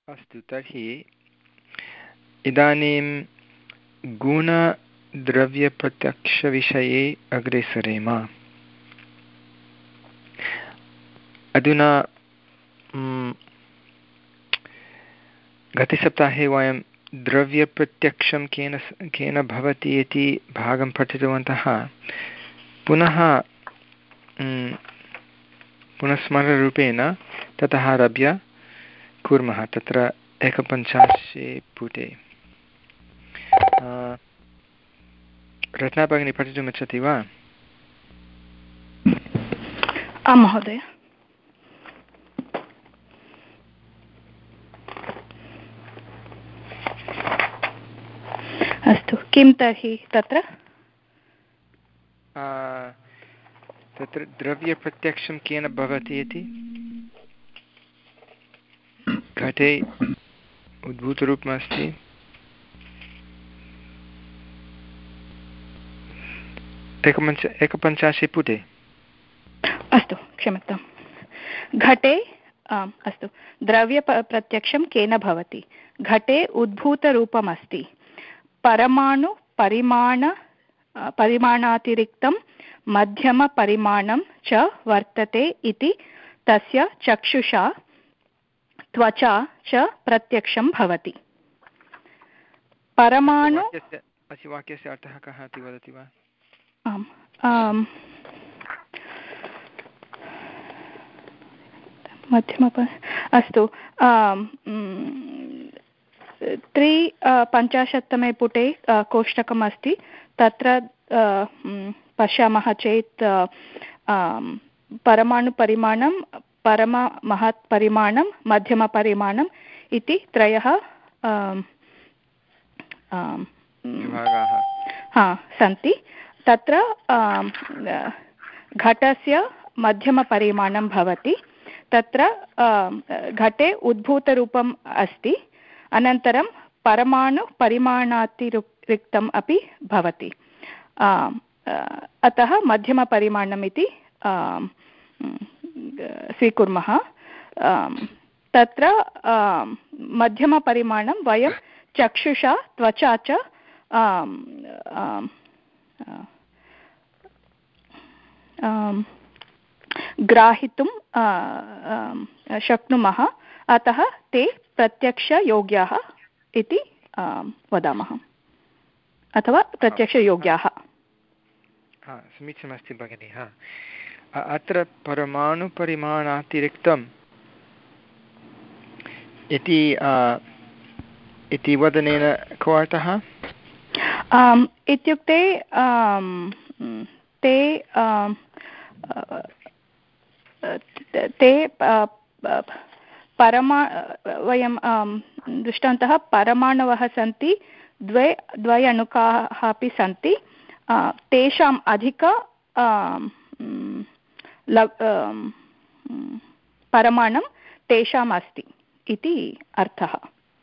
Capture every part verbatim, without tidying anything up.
अस्तु, तर्हि इदानीं गुणद्रव्यप्रत्यक्षविषये अग्रे सरेम। अधुना गतसप्ताहे वयं द्रव्यप्रत्यक्षं केन केन भवति इति भागं पठितवन्तः। पुनः पुनस्मरणरूपेण ततः आरभ्य कुर्मः। तत्र एकपञ्चाशे पुटे रत्ना भगिनी पठितुमिच्छति वा? आं महोदय। अस्तु, किं तर्हि तत्र तत्र द्रव्यप्रत्यक्षं केन भवति इति घटे उद्भूतरूपमस्ति। एकपञ्च एकपञ्चाशे पुटे। अस्तु, क्षम्यतां। घटे अस्तु, द्रव्यप्रत्यक्षं केन भवति? घटे उद्भूतरूपमस्ति, परमाणु परिमाण परिमाणातिरिक्तं मध्यमपरिमाणं च वर्तते इति तस्य चक्षुषा त्वचा च प्रत्यक्षं भवति। परमाणु अस्य वाक्यस्य अर्थः कः इति वदति वा? आम् आम् मध्यमप अस्तु, त्रि पञ्चाशत्तमे पुटे कोष्टकम् अस्ति। तत्र पश्यामः चेत् परमाणुपरिमाणं, परममहत्परिमाणं, मध्यमपरिमाणम् इति त्रयः हा सन्ति। तत्र घटस्य मध्यमपरिमाणं भवति। तत्र घटे उद्भूतरूपम् अस्ति, अनन्तरं परमाणुपरिमाणातिरिक्तम् अपि भवति। अतः मध्यमपरिमाणम् इति स्वीकुर्मः। तत्र मध्यमपरिमाणं वयं चक्षुषा त्वचा च ग्राहितुं शक्नुमः। अतः ते प्रत्यक्षयोग्याः इति वदामः, अथवा प्रत्यक्षयोग्याः। समीचीनमस्ति भगिनि। हा, अत्र परमाणुपरिमाणातिरिक्तम् इति इति वदनेन को अर्थः? इत्युक्ते ते ते परमा वयं दृष्टवन्तः, परमाणवः सन्ति, द्वे द्वय अणुकाः अपि सन्ति, तेषाम् अधिक परमाणं तेषाम् अस्ति इति अर्थः।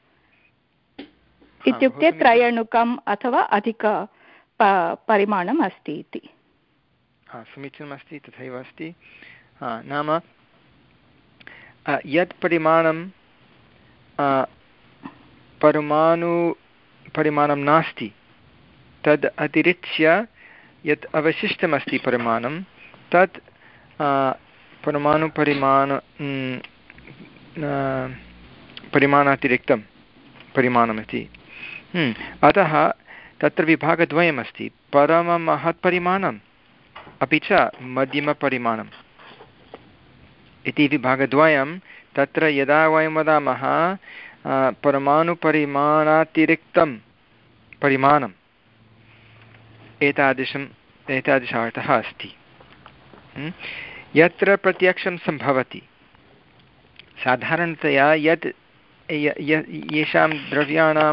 इत्युक्ते त्रयणुकम् अथवा अधिक परिमाणम् अस्ति इति। समीचीनमस्ति, तथैव अस्ति। नाम यत् परिमाणं परमाणु परिमाणं नास्ति, तद् अतिरिच्य यत् अवशिष्टमस्ति परिमाणं, तत् परमाणुपरिमाण परिमाणातिरिक्तं परिमाणमिति। अतः तत्र विभागद्वयमस्ति, परममहत्परिमाणम् अपि च मध्यमपरिमाणम् इति विभागद्वयं। तत्र यदा वयं वदामः परमाणुपरिमाणातिरिक्तं परिमाणम्, एतादृशम् एतादृशार्थः अस्ति। यत्र प्रत्यक्षं सम्भवति, साधारणतया यत् येषां द्रव्याणां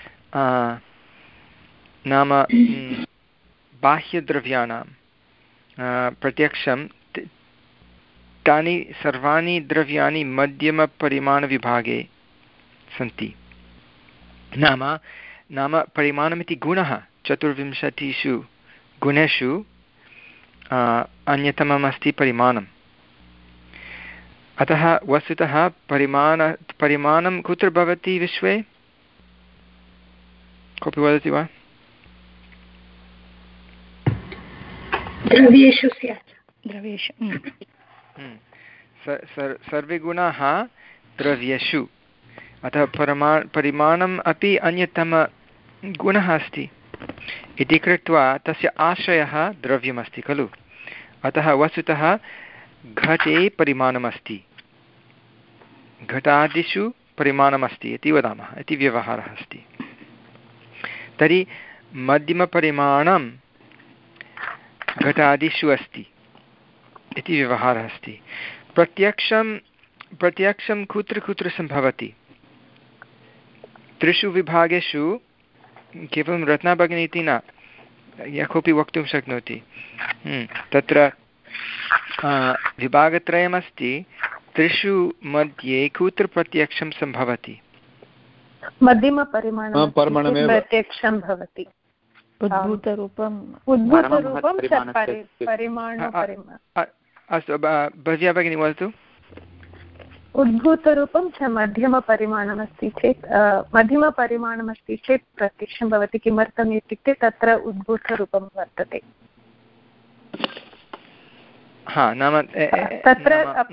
नाम बाह्यद्रव्याणां प्रत्यक्षं, तानि सर्वाणि द्रव्याणि मध्यमपरिमाणविभागे सन्ति। नाम नाम परिमाणमिति गुणः चतुर्विंशतिषु गुणेषु अन्यतमम् अस्ति परिमाणं। अतः वस्तुतः परिमाण परिमाणं कुत्र भवति विश्वे? कोऽपि वदति वा? द्रव्येषु स्यात्। द्रव्येषु सर्वे गुणाः द्रव्येषु, अतः परमा परिमाणम् अपि अन्यतमगुणः अस्ति इति कृत्वा तस्य आश्रयः द्रव्यमस्ति खलु। अतः वस्तुतः घटे परिमाणमस्ति, घटादिषु परिमाणमस्ति इति वदामः, इति व्यवहारः अस्ति। तर्हि मध्यमपरिमाणं घटादिषु अस्ति इति व्यवहारः अस्ति। प्रत्यक्षं प्रत्यक्षं कुत्र कुत्र सम्भवति? त्रिषु विभागेषु, केवलं रत्नाभगिनी इति न, यः कोऽपि वक्तुं शक्नोति। तत्र विभागत्रयमस्ति, त्रिषु मध्ये कुत्र प्रत्यक्षं सम्भवति? मध्यमपरिमाणं प्रत्यक्षं भवति। उद्भूतरूपं अस्तु, भव्या भगिनी वदतु। उद्भूतरूपं च मध्यमपरिमाणमस्ति चेत् मध्यमपरिमाणमस्ति चेत् प्रत्यक्षं भवति। किमर्थम् इत्युक्ते तत्र उद्भूतरूपं वर्तते। हा, नाम तत्र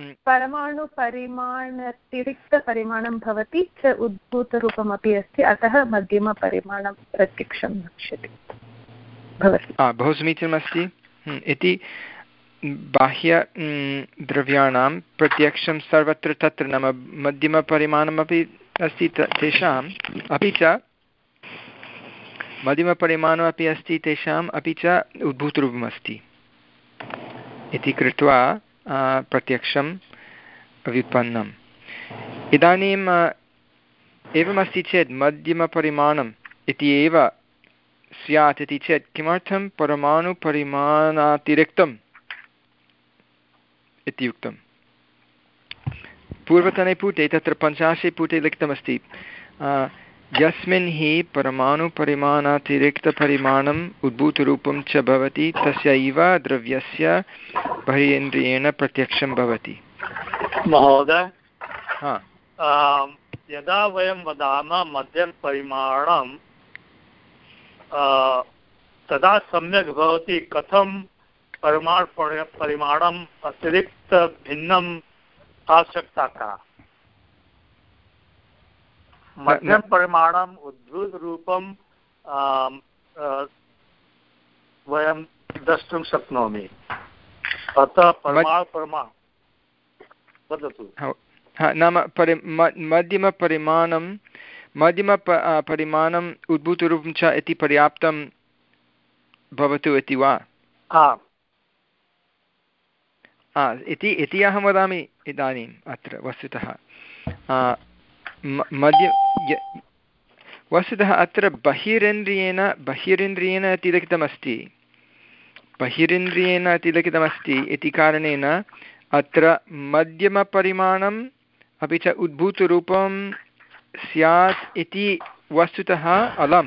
परमाणुपरिमाणातिरिक्तपरिमाणं भवति च उद्भूतरूपमपि अस्ति, अतः मध्यमपरिमाणं प्रत्यक्षं भविष्यति भवति। बहु समीचीनमस्ति। इति बाह्य द्रव्याणां प्रत्यक्षं सर्वत्र तत्र, नाम मध्यमपरिमाणमपि अस्ति तेषाम्, अपि च मध्यमपरिमाणमपि अस्ति तेषाम्, अपि च उद्भूतरूपमस्ति इति कृत्वा प्रत्यक्षं व्युत्पन्नम्। इदानीम् एवमस्ति चेत् मध्यमपरिमाणम् इति एव स्यात् इति चेत् किमर्थं परमाणुपरिमाणातिरिक्तम् इति उक्तं? पूर्वतने पुटे, तत्र पञ्चाशे पुटे लिखितमस्ति, यस्मिन् हि परमाणुपरिमाणातिरिक्तपरिमाणम् उद्भूतरूपं च भवति तस्यैव द्रव्यस्य बहिरेन्द्रियेण प्रत्यक्षं भवति। महोदय, यदा वयं वदामः मध्यमपरिमाणं तदा सम्यक् भवति कथं परमाणु परिमाणम् अतिरिक्त भिन्नम् आवश्यकता का? मध्यम परिमाणम् उद्भूतरूपं वयं द्रष्टुं शक्नोमि, अतः परमाणु परिमाणं वदतु। नाम परि मध्यमपरिमाणं मध्यमप परिमाणम् उद्भूतरूपं च इति पर्याप्तं भवतु इति वा? इति इति अहं वदामि इदानीम् अत्र वस्तुतः मध्य वस्तुतः अत्र बहिरेन्द्रियेण बहिरेन्द्रियेण इति लिखितमस्ति बहिरेन्द्रियेण इति लिखितमस्ति इति कारणेन अत्र मध्यमपरिमाणम् अपि च उद्भूतरूपं स्यात् इति वस्तुतः अलम्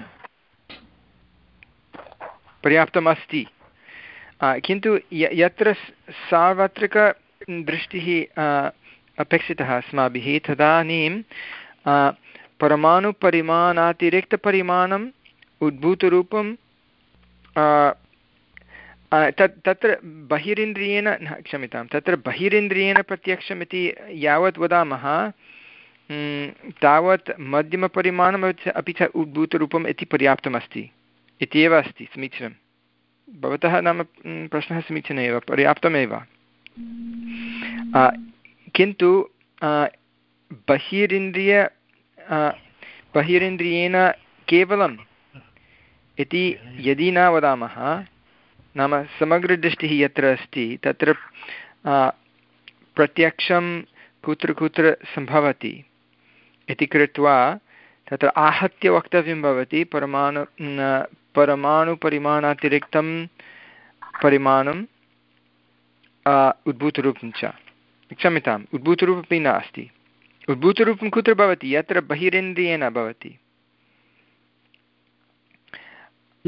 पर्याप्तमस्ति। किन्तु यत्र सार्वत्रिकदृष्टिः अपेक्षितः अस्माभिः तदानीं परमाणुपरिमाणातिरिक्तपरिमाणम् उद्भूतरूपं तत् तत्र बहिरिन्द्रियेण क्षम्यतां तत्र बहिरिन्द्रियेण प्रत्यक्षम् इति यावत् वदामः तावत् मध्यमपरिमाणम् अपि च उद्भूतरूपम् इति पर्याप्तमस्ति इत्येव अस्ति। समीचीनं, भवतः नाम प्रश्नः समीचीनः एव, पर्याप्तमेव। किन्तु बहिरिन्द्रिय बहिरिन्द्रियेण केवलम् इति यदि न वदामः, नाम समग्रदृष्टिः यत्र अस्ति तत्र प्रत्यक्षं कुत्र कुत्र सम्भवति इति कृत्वा तत्र आहत्य वक्तव्यं भवति परमाणु परमाणुपरिमाणातिरिक्तं परिमाणम् उद्भूतरूपं च, क्षम्यताम् उद्भूतरूपमपि नास्ति। उद्भूतरूपं कुत्र भवति? यत्र बहिरेन्द्रियेण भवति।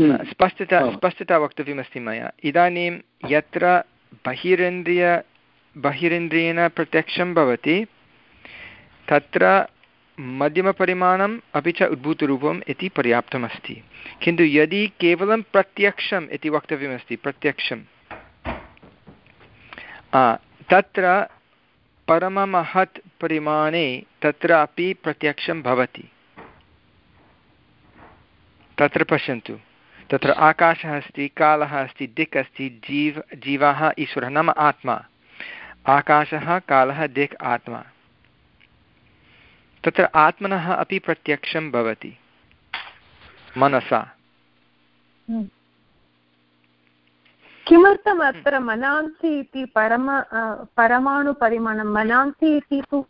स्पष्टता स्पष्टता वक्तव्यमस्ति मया। इदानीं यत्र बहिरेन्द्रिय बहिरिन्द्रियेण प्रत्यक्षं भवति तत्र मध्यमपरिमाणम् अपि च उद्भूतरूपम् इति पर्याप्तमस्ति। किन्तु यदि केवलं प्रत्यक्षम् इति वक्तव्यमस्ति प्रत्यक्षं तत्र परममहत् परिमाणे तत्रापि प्रत्यक्षं भवति। तत्र पश्यन्तु, तत्र आकाशः अस्ति, कालः अस्ति, दिक् अस्ति, जीव जीवः ईश्वरः नाम आत्मा। आकाशः, कालः, दिक्, आत्मा। तत्र आत्मनः अपि प्रत्यक्षं भवति मनसा। किमर्थम् अत्र मनांसि इति परम परमाणुपरिमाणं मनांसि इति तु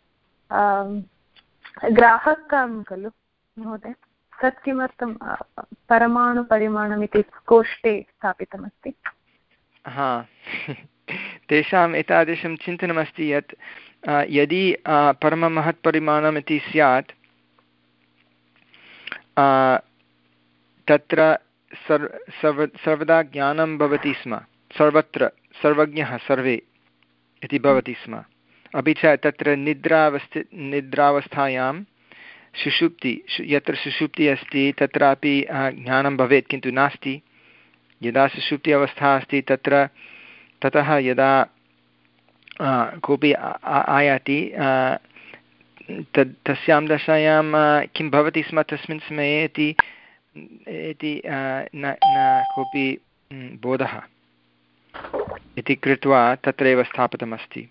ग्राहकं खलु महोदय, तत् किमर्थं परमाणुपरिमाणम् इति कोष्ठे स्थापितमस्ति? हा तेषाम् एतादृशं चिन्तनमस्ति यत् यदि परममहत्परिमाणम् इति स्यात् तत्र सर्व सर्व सर्वदा ज्ञानं भवति स्म, सर्वत्र सर्वज्ञः सर्वे इति भवति स्म। अपि च तत्र निद्रावस्थि निद्रावस्थायां सुषुप्ति यत्र सुषुप्ति अस्ति तत्रापि ज्ञानं भवेत्, किन्तु नास्ति। यदा सुषुप्ति अवस्था अस्ति तत्र ततः यदा कोऽपि आयाति तद् तस्यां दशायां किं भवति स्म तस्मिन् समये इति इति न कोऽपि बोधः इति कृत्वा तत्रैव स्थापितमस्ति।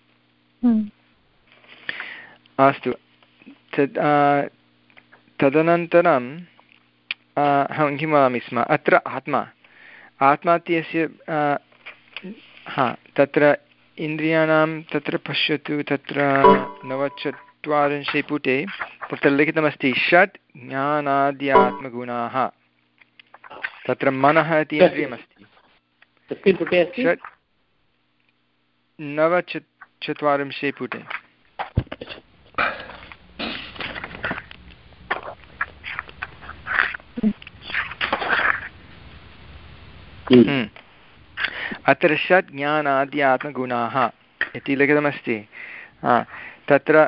अस्तु, तद् तदनन्तरं अहं किं वदामि स्म, अत्र आत्मा आत्मा इत्यस्य हा तत्र इन्द्रियाणां तत्र पश्यतु, तत्र नवचत्वारिंशे पुटे तत्र लिखितमस्ति षट् ज्ञानाद्यात्मगुणाः। तत्र मनः इति इन्द्रियमस्ति। षट् नवचत्वारिंशे पुटे अत्र षट् ज्ञानाद्यात्मगुणाः इति लिखितमस्ति। तत्र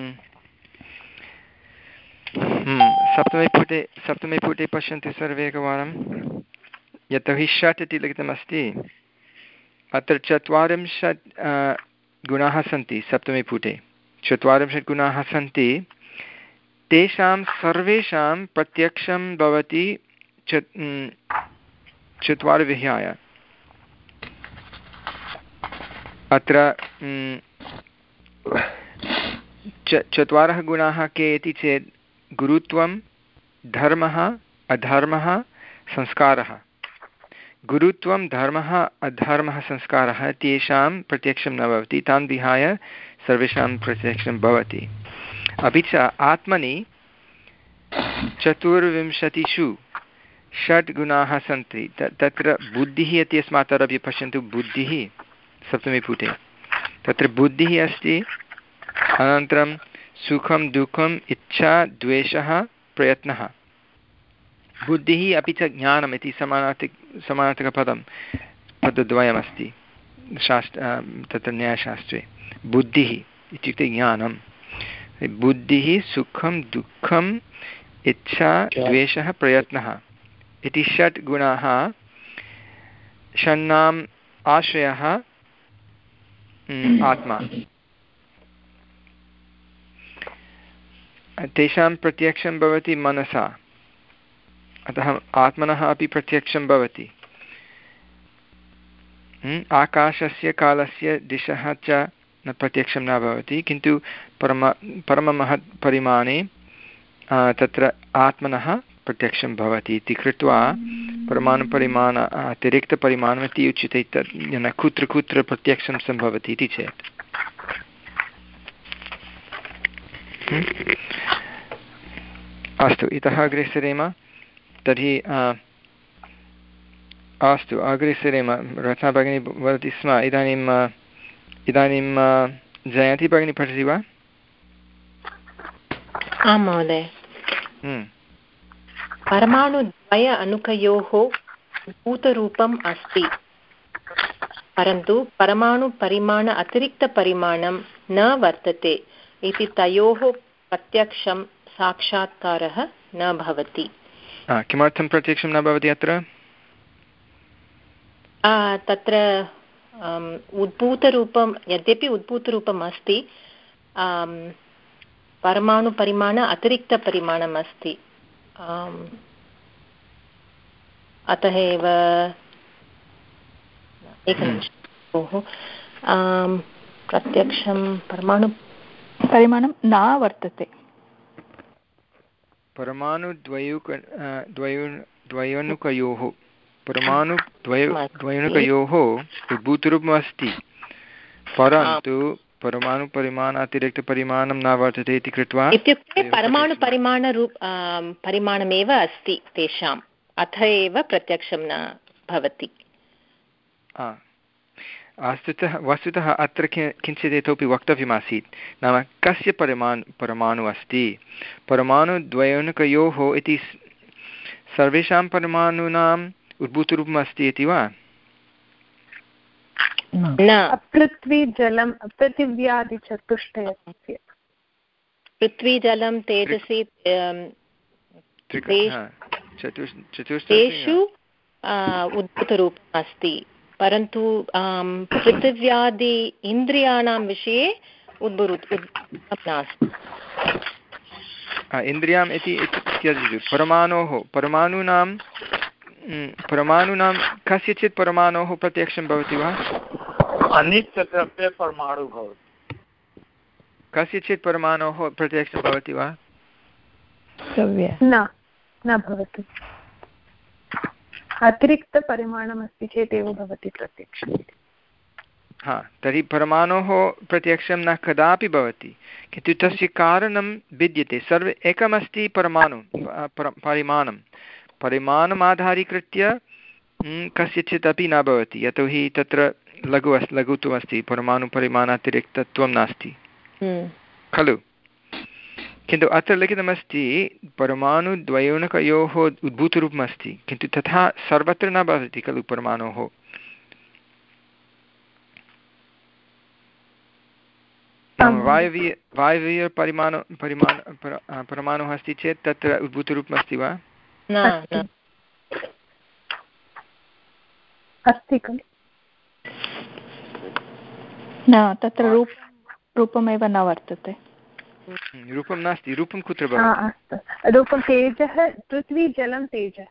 सप्तमे पुटे सप्तमे पुटे पश्यन्तु सर्वे एकवारं, यतोहि षट् इति लिखितमस्ति। अत्र चत्वारिंशत् गुणाः सन्ति। सप्तमे पुटे चत्वारिंशत् गुणाः सन्ति। तेषां सर्वेषां प्रत्यक्षं भवति चत्वारि विहाय। अत्र चत्वारः गुणाः के इति चेत् गुरुत्वं, धर्मः, अधर्मः, संस्कारः। गुरुत्वं, धर्मः, अधर्मः, संस्कारः तेषां प्रत्यक्षं न भवति, तान् विहाय सर्वेषां प्रत्यक्षं भवति। अपि च आत्मनि चतुर्विंशतिषु षट् गुणाः सन्ति। तत्र बुद्धिः इति अस्मात् आरभ्य पश्यन्तु, बुद्धिः सप्तमे पुटे तत्र बुद्धिः अस्ति। अनन्तरं सुखं, दुःखम्, इच्छा, द्वेषः, प्रयत्नः। बुद्धिः अपि च ज्ञानम् इति समानार्थक समानार्थकपदं पदद्वयमस्ति शास्त्र तत्र न्यायशास्त्रे। बुद्धिः इत्युक्ते ज्ञानं, बुद्धिः, सुखं, दुःखम्, इच्छा, द्वेषः, प्रयत्नः इति षट् गुणाः षण्णाम् आश्रयः आत्मा। तेषां प्रत्यक्षं भवति मनसा, अतः आत्मनः अपि प्रत्यक्षं भवति। आकाशस्य, कालस्य, दिशः च न प्रत्यक्षं न भवति, किन्तु परम परममहत् परिमाणे तत्र आत्मनः प्रत्यक्षं भवति इति कृत्वा परमाणुपरिमाण अतिरिक्तपरिमाणम् इति उच्यते। तत् कुत्र कुत्र प्रत्यक्षं सम्भवति इति चेत् अस्तु, इतः अग्रे सरेम। तर्हि अस्तु, अग्रे सरेम। रत्ना भगिनी वदति स्म। इदानीम् इदानीं जयन्ती भगिनी पठति वा? आं महोदय। परमाणुद्वय अणुकयोः भूतरूपम् अस्ति। परन्तु परमाणुपरिमाण अतिरिक्तपरिमाणं न वर्तते इति तयोः प्रत्यक्षं साक्षात्कारः न भवति। किमर्थं प्रत्यक्षं न भवति अत्र? तत्र उद्भूतरूपं यद्यपि उद्भूतरूपम् अस्ति, परमाणुपरिमाण अतिरिक्तपरिमाणम् अस्ति, अतः एव एकनिमिषं प्रत्यक्षं परमाणु परिमाणं न वर्तते। परमाणुद्वयुक द्वयोनुकयोः परमाणुद्वय द्वयोनुकयोः उद्भूतरूपम् अस्ति, परन्तु परमाणुपरिमाण अतिरिक्तपरिमाणं न वर्तते इति कृत्वा इत्युक्ते परमाणुपरिमाणरूप परिमाणमेव अस्ति तेषाम्, अतः एव प्रत्यक्षं न भवति। वस्तुतः वस्तुतः अत्र किञ्चित् इतोपि वक्तव्यमासीत्, नाम कस्य परमाणु परमाणु अस्ति? परमाणुद्वयोनुकयोः इति सर्वेषां परमाणूनाम् उद्भूतरूपम् अस्ति इति वा? न, पृथ्वी जलं पृथिव्यादिचतुष्टयस्य पृथ्वी जलं तेजसि तेषु उद्भूतरूपम् अस्ति, परन्तु पृथिव्यादि इन्द्रियाणां विषये उद्भूतरूपं नास्ति। इन्द्रियाम् इति त्यजतु। परमाणोः परमाणूनां परमाणूनां कस्यचित् परमाणोः प्रत्यक्षं भवति वा? अनित्यद्रव्ये परमाणु भवति। कस्यचित् परमाणोः प्रत्यक्षं भवति वा? न न भवति। अतिरिक्तपरिमाणमस्ति चेत् एव भवति प्रत्यक्षम्। हा, तर्हि परमाणोः प्रत्यक्षं न कदापि भवति, किन्तु तस्य कारणं भिद्यते। सर्वे एकमस्ति परमाणु परिमाणं परिमाणम् आधारीकृत्य कस्यचित् अपि न भवति, यतोहि तत्र लघु अस्ति लघुत्वमस्ति, परमाणुपरिमाणातिरिक्तत्वं नास्ति खलु। किन्तु अत्र लिखितमस्ति परमाणुद्वयोनकयोः उद्भूतरूपमस्ति, किन्तु तथा सर्वत्र न भवति खलु। परमाणोः वायवीय वायवीयपरिमाण परिमाण परमाणुः अस्ति चेत् तत्र उद्भूतरूपमस्ति वा? अस्ति खलु। न, तत्र रूप रूपमेव न वर्तते। रूपं नास्ति। रूपं कुत्र भवति? रूपं तेजः, पृथ्वी जलं तेजः।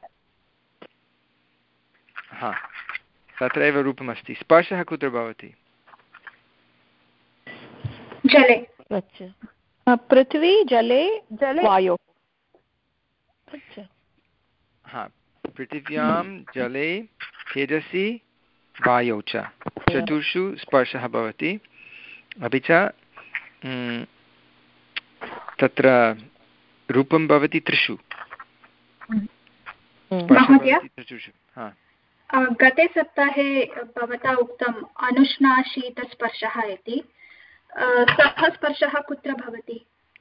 हा, तत्रैव रूपमस्ति। स्पर्शः कुत्र भवति? जले। पृथ्वी जले जले वायोः। हा, पृथिव्यां जले तेजसि वायौ च चतुर्षु स्पर्शः भवति। अपि च तत्र रूपं भवति त्रिषु। त्रिषु। गते सप्ताहे भवता उक्तम् अनुष्णाशीतस्पर्शः इति, सः स्पर्शः कुत्र भवति?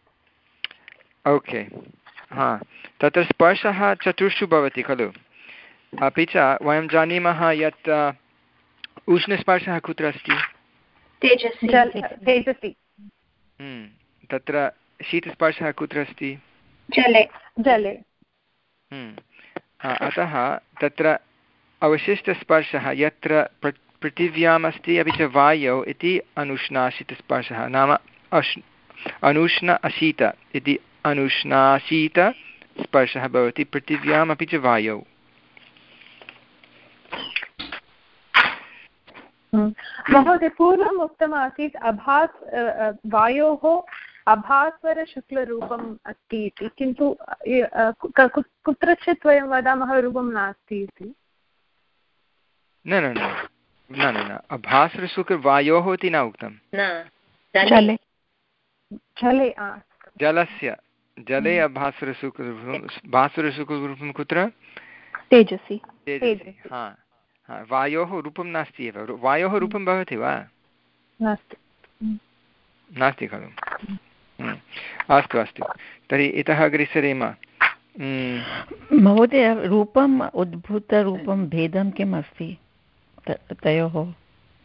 ओके, हा, तत्र स्पर्शः चतुर्षु भवति खलु। अपि च वयं जानीमः यत् उष्णस्पर्शः कुत्र अस्ति? तेजसि। तत्र शीतस्पर्शः कुत्र अस्ति? जले जले। अतः तत्र अवशिष्टस्पर्शः यत्र पृथिव्याम् अस्ति अपि च वायौ इति अनुष्णाशीतस्पर्शः, नाम अश् अनुष्ण अशीत इति अनुष्णाशीतस्पर्शः भवति पृथिव्याम् अपि च वायौ। महोदय, पूर्वम् उक्तमासीत् अभास् वायोः अभास्वरशुक्लरूपम् अस्ति इति, किन्तु कुत्रचित् वयं वदामः रूपं नास्ति इति। न न न न न अभास्वरशुक्लवायोः इति न उक्तं। जले जले जलस्य जले अभास्वरशुक्ल भास्वरशुक्लरूपं कुत्र? तेजसि। तेजसि। हा, वायोः रूपं नास्ति एव। वायोः रूपं भवति वा? नास्ति। नास्ति खलु। अस्तु अस्तु, तर्हि इतः अग्रे सरेम। महोदय, रूपम् उद्भूतरूपं भेदं किम् अस्ति तयोः?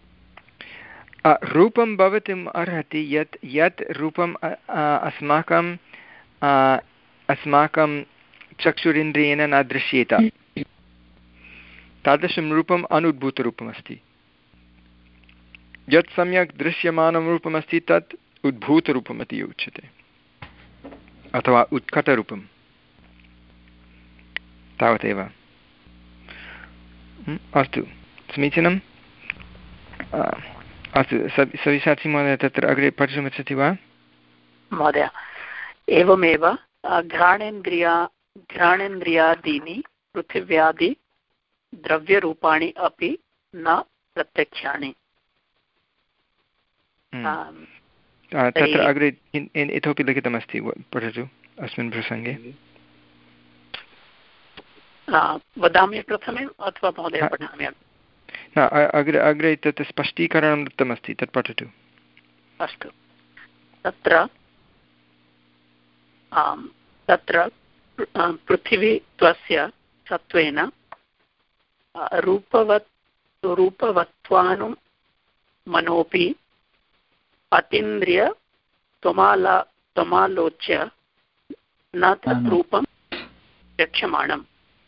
रूपं भवितुम् अर्हति यत् यत् रूपम् अस्माकं अस्माकं चक्षुरिन्द्रियेण न दृश्येत तादृशं रूपम् अनुद्भूतरूपमस्ति। यत् सम्यक् दृश्यमानं रूपमस्ति तत् उद्भूतरूपम् इति उच्यते अथवा उत्कटरूपं तावदेव। अस्तु समीचीनम्। अस्तु सविशाची महोदय तत्र अग्रे पठितुमिच्छति वा? महोदय एवमेव घ्राणेन्द्रिया घ्राणेन्द्रियादीनि पृथिव्यादि द्रव्यरूपाणि अपि न प्रत्यक्षाणि। तत्र अग्रे इतोपि लिखितमस्ति, पठतु अस्मिन् प्रसङ्गे। वदामि प्रथमे अथवा महोदय पठामि? न अग्रे अग्रे तत् स्पष्टीकरणं दत्तमस्ति, तत् पठतु। अस्तु। तत्र तत्र पृथिवीत्वस्य सत्त्वेन रूपवत् रूपवत्वानु मनोपि अतीन्द्रिय त्वमाला त्वमालोच्य न तत् रूपं प्रत्यक्षमाणम्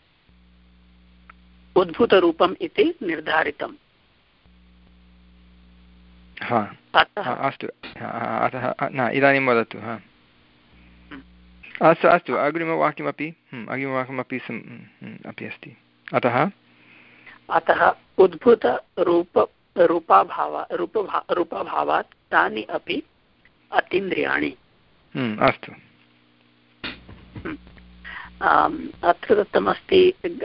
उद्भूतरूपम् इति निर्धारितम्। अस्तु, अतः न इदानीं वदतु। अस्तु अस्तु अग्रिमवाक्यमपि अग्रिमवाक्यमपि अपि अस्ति। अतः अतः उद्भूतरूप रूपाभाव रूपभा रूपभावात् तानि अपि अतीन्द्रियाणि। अस्तु। अत्र दत्तमस्ति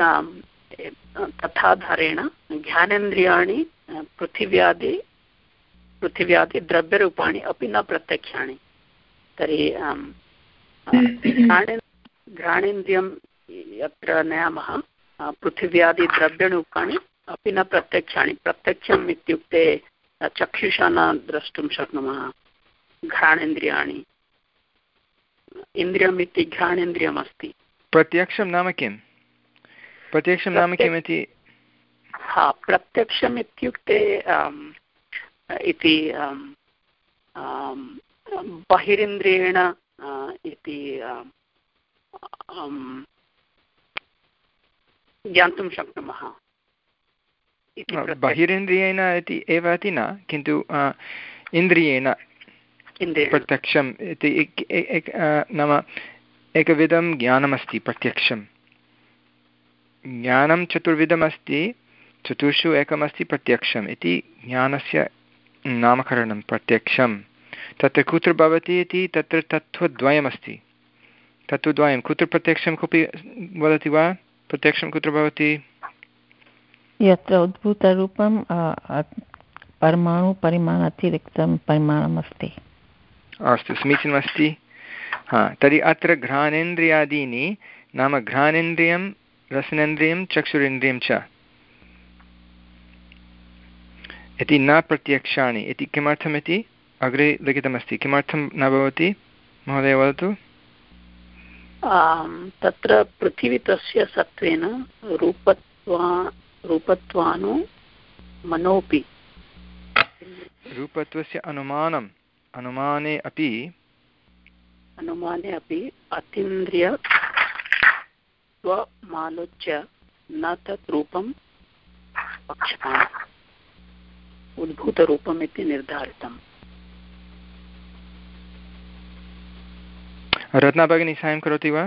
तथाधारेण ज्ञानेन्द्रियाणि पृथिव्यादि पृथिव्यादि द्रव्यरूपाणि अपि न प्रत्यक्षाणि। तर्हि घ्राणेन्द्रियं यत्र नयामः पृथिव्यादि द्रव्यरूपाणि अपि न प्रत्यक्षाणि। प्रत्यक्षम् इत्युक्ते चक्षुषा न द्रष्टुं शक्नुमः घ्राणेन्द्रियाणि। इन्द्रियम् इति घ्राणेन्द्रियमस्ति। प्रत्यक्षं नाम किम्? प्रत्यक्षं नाम किम् इति? हा, प्रत्यक्षम् इत्युक्ते इति बहिरिन्द्रियेण इति ज्ञातुं शक्नुमः। बहिरिन्द्रियेण इति एव इति न, किन्तु इन्द्रियेण प्रत्यक्षम् इति नाम एकविधं ज्ञानमस्ति। प्रत्यक्षं ज्ञानं चतुर्विधमस्ति, चतुर्षु एकमस्ति प्रत्यक्षम् इति ज्ञानस्य नामकरणं प्रत्यक्षं। तत्र कुत्र भवति इति तत्र तत्त्वद्वयमस्ति। तत्त्वद्वयं कुत्र प्रत्यक्षं कोऽपि वदति वा? प्रत्यक्षं कुत्र भवति? यत्र उद्भूतरूपं परमाणुपरिमाण अतिरिक्तं परिमाणम् अस्ति। अस्तु समीचीनमस्ति। हा, तर्हि अत्र घ्राणेन्द्रियादीनि नाम घ्राणेन्द्रियं रसनेन्द्रियं चक्षुरेन्द्रियं च इति न प्रत्यक्षाणि इति किमर्थमिति अग्रे लिखितमस्ति। किमर्थं न भवति महोदय वदतु? तत्र पृथिवी तस्य सत्त्वेन रूपत्वा रूपत्वानु मनोपि रूपत्वस्य अनुमानम् अनुमाने अपि अनुमाने अपि अतीन्द्रिय त्वमालोच्य न तत् रूपं पक्षमाणम् उद्भूतरूपम् इति निर्धारितम्। रत्ना भगिनी साहाय्यं करोति वा?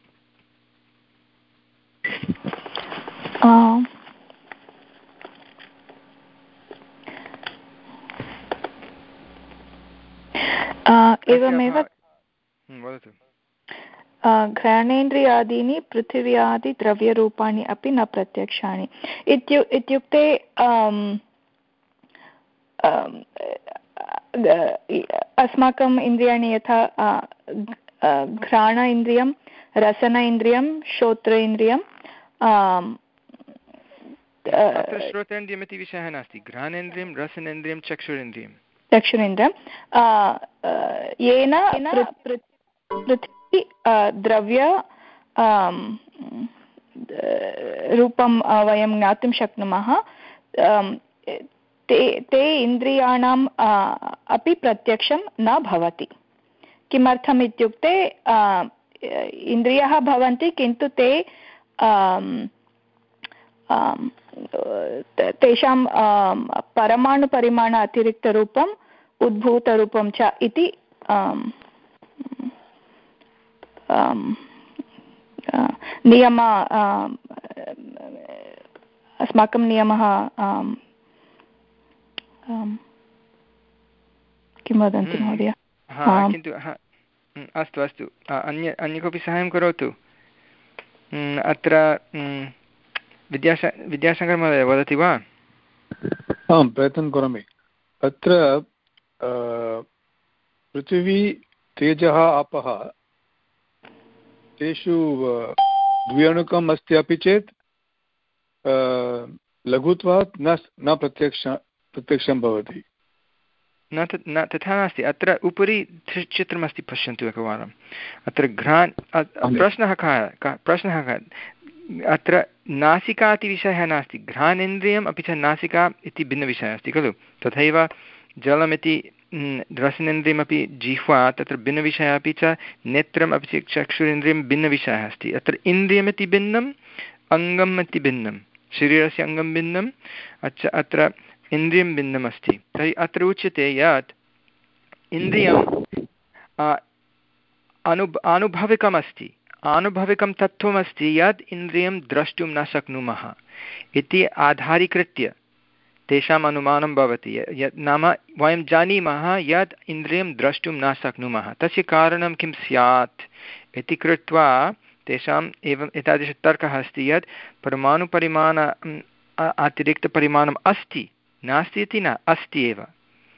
एवमेव घ्राणेन्द्रियादीनि पृथिव्यादिद्रव्यरूपाणि अपि न प्रत्यक्षाणि इत्यु इत्युक्ते अस्माकम् इन्द्रियाणि यथा घ्राण इन्द्रियं, रसन इन्द्रियं, श्रोत्र इन्द्रियं, श्रोतेन्द्रियमिति विषयः नास्ति। घ्राणेन्द्रियं, रसनेन्द्रियं, चक्षुरेन्द्रियं चक्षुरेन्द्रियं येन पृथ्वी द्रव्य रूपं वयं ज्ञातुं शक्नुमः। ते ते इन्द्रियाणाम् अपि प्रत्यक्षं न भवति। किमर्थम् इत्युक्ते इन्द्रियाः भवन्ति किन्तु ते तेषां परमाणुपरिमाण अतिरिक्तरूपम् उद्भूतरूपं च इति नियम अस्माकं नियमः किं वदन्ति महोदय? किन्तु अस्तु अस्तु अन्य अन्य कोऽपि साहाय्यं करोतु। अत्र विद्याश विद्याशङ्कर महोदय वदति वा? आं प्रयत्नं करोमि। अत्र पृथिवी तेजः आपः तेषु द्व्यणुकम् अस्ति अपि चेत् लघुत्वात् न न प्रत्यक्ष प्रत्यक्षं भवति। न तत् न तथा नास्ति। अत्र उपरि चित्रमस्ति, पश्यन्तु एकवारम्। अत्र घ्रान् प्रश्नः कः प्रश्नः कः अत्र नासिका इति विषयः नास्ति। घ्राणेन्द्रियम् अपि च नासिका इति भिन्नविषयः अस्ति खलु। तथैव जलमिति रसनेन्द्रियमपि जिह्वा तत्र भिन्नविषयः, अपि च नेत्रम् अपि च चक्षुरेन्द्रियं भिन्नविषयः अस्ति। अत्र इन्द्रियमिति भिन्नम्, अङ्गम् इति भिन्नं, शरीरस्य अङ्गं भिन्नम्, अच्च अत्र इन्द्रियं भिन्नम् अस्ति। तर्हि अत्र उच्यते यत् इन्द्रियम् अनु आनुभविकमस्ति, आनुभविकं तत्त्वमस्ति यत् इन्द्रियं द्रष्टुं न शक्नुमः इति आधारीकृत्य तेषाम् अनुमानं भवति। यत् नाम वयं जानीमः यत् इन्द्रियं द्रष्टुं न शक्नुमः, तस्य कारणं किं स्यात् इति कृत्वा तेषाम् एवम् एतादृशतर्कः अस्ति यत् परमाणुपरिमाण अतिरिक्तपरिमाणम् अस्ति, नास्ति इति न, अस्ति एव।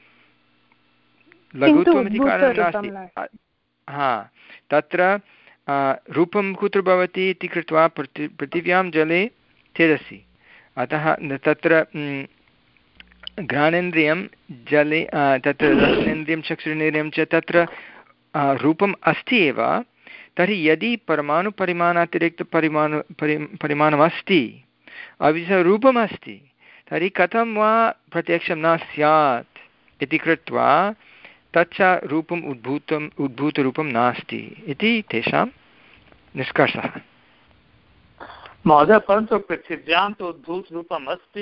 लघुत्वमिति कारणं नास्ति। हा, तत्र रूपं कुत्र भवति इति कृत्वा पृथि पृथिव्यां जले तेजसि, अतः तत्र घ्राणेन्द्रियं जले तत्र रसनेन्द्रियं चक्षुरेन्द्रियं च तत्र रूपम् अस्ति एव। तर्हि यदि परमाणुपरिमाणातिरिक्तपरिमाण परि परिमाणमस्ति अपि च रूपमस्ति, तर्हि कथं वा प्रत्यक्षं न स्यात् इति कृत्वा तच्च रूपम् उद्भूतम् उद्भूतरूपं नास्ति इति तेषां निष्कर्षः। महोदय, परन्तु पृथिव्यां तु उद्भूतरूपम् अस्ति।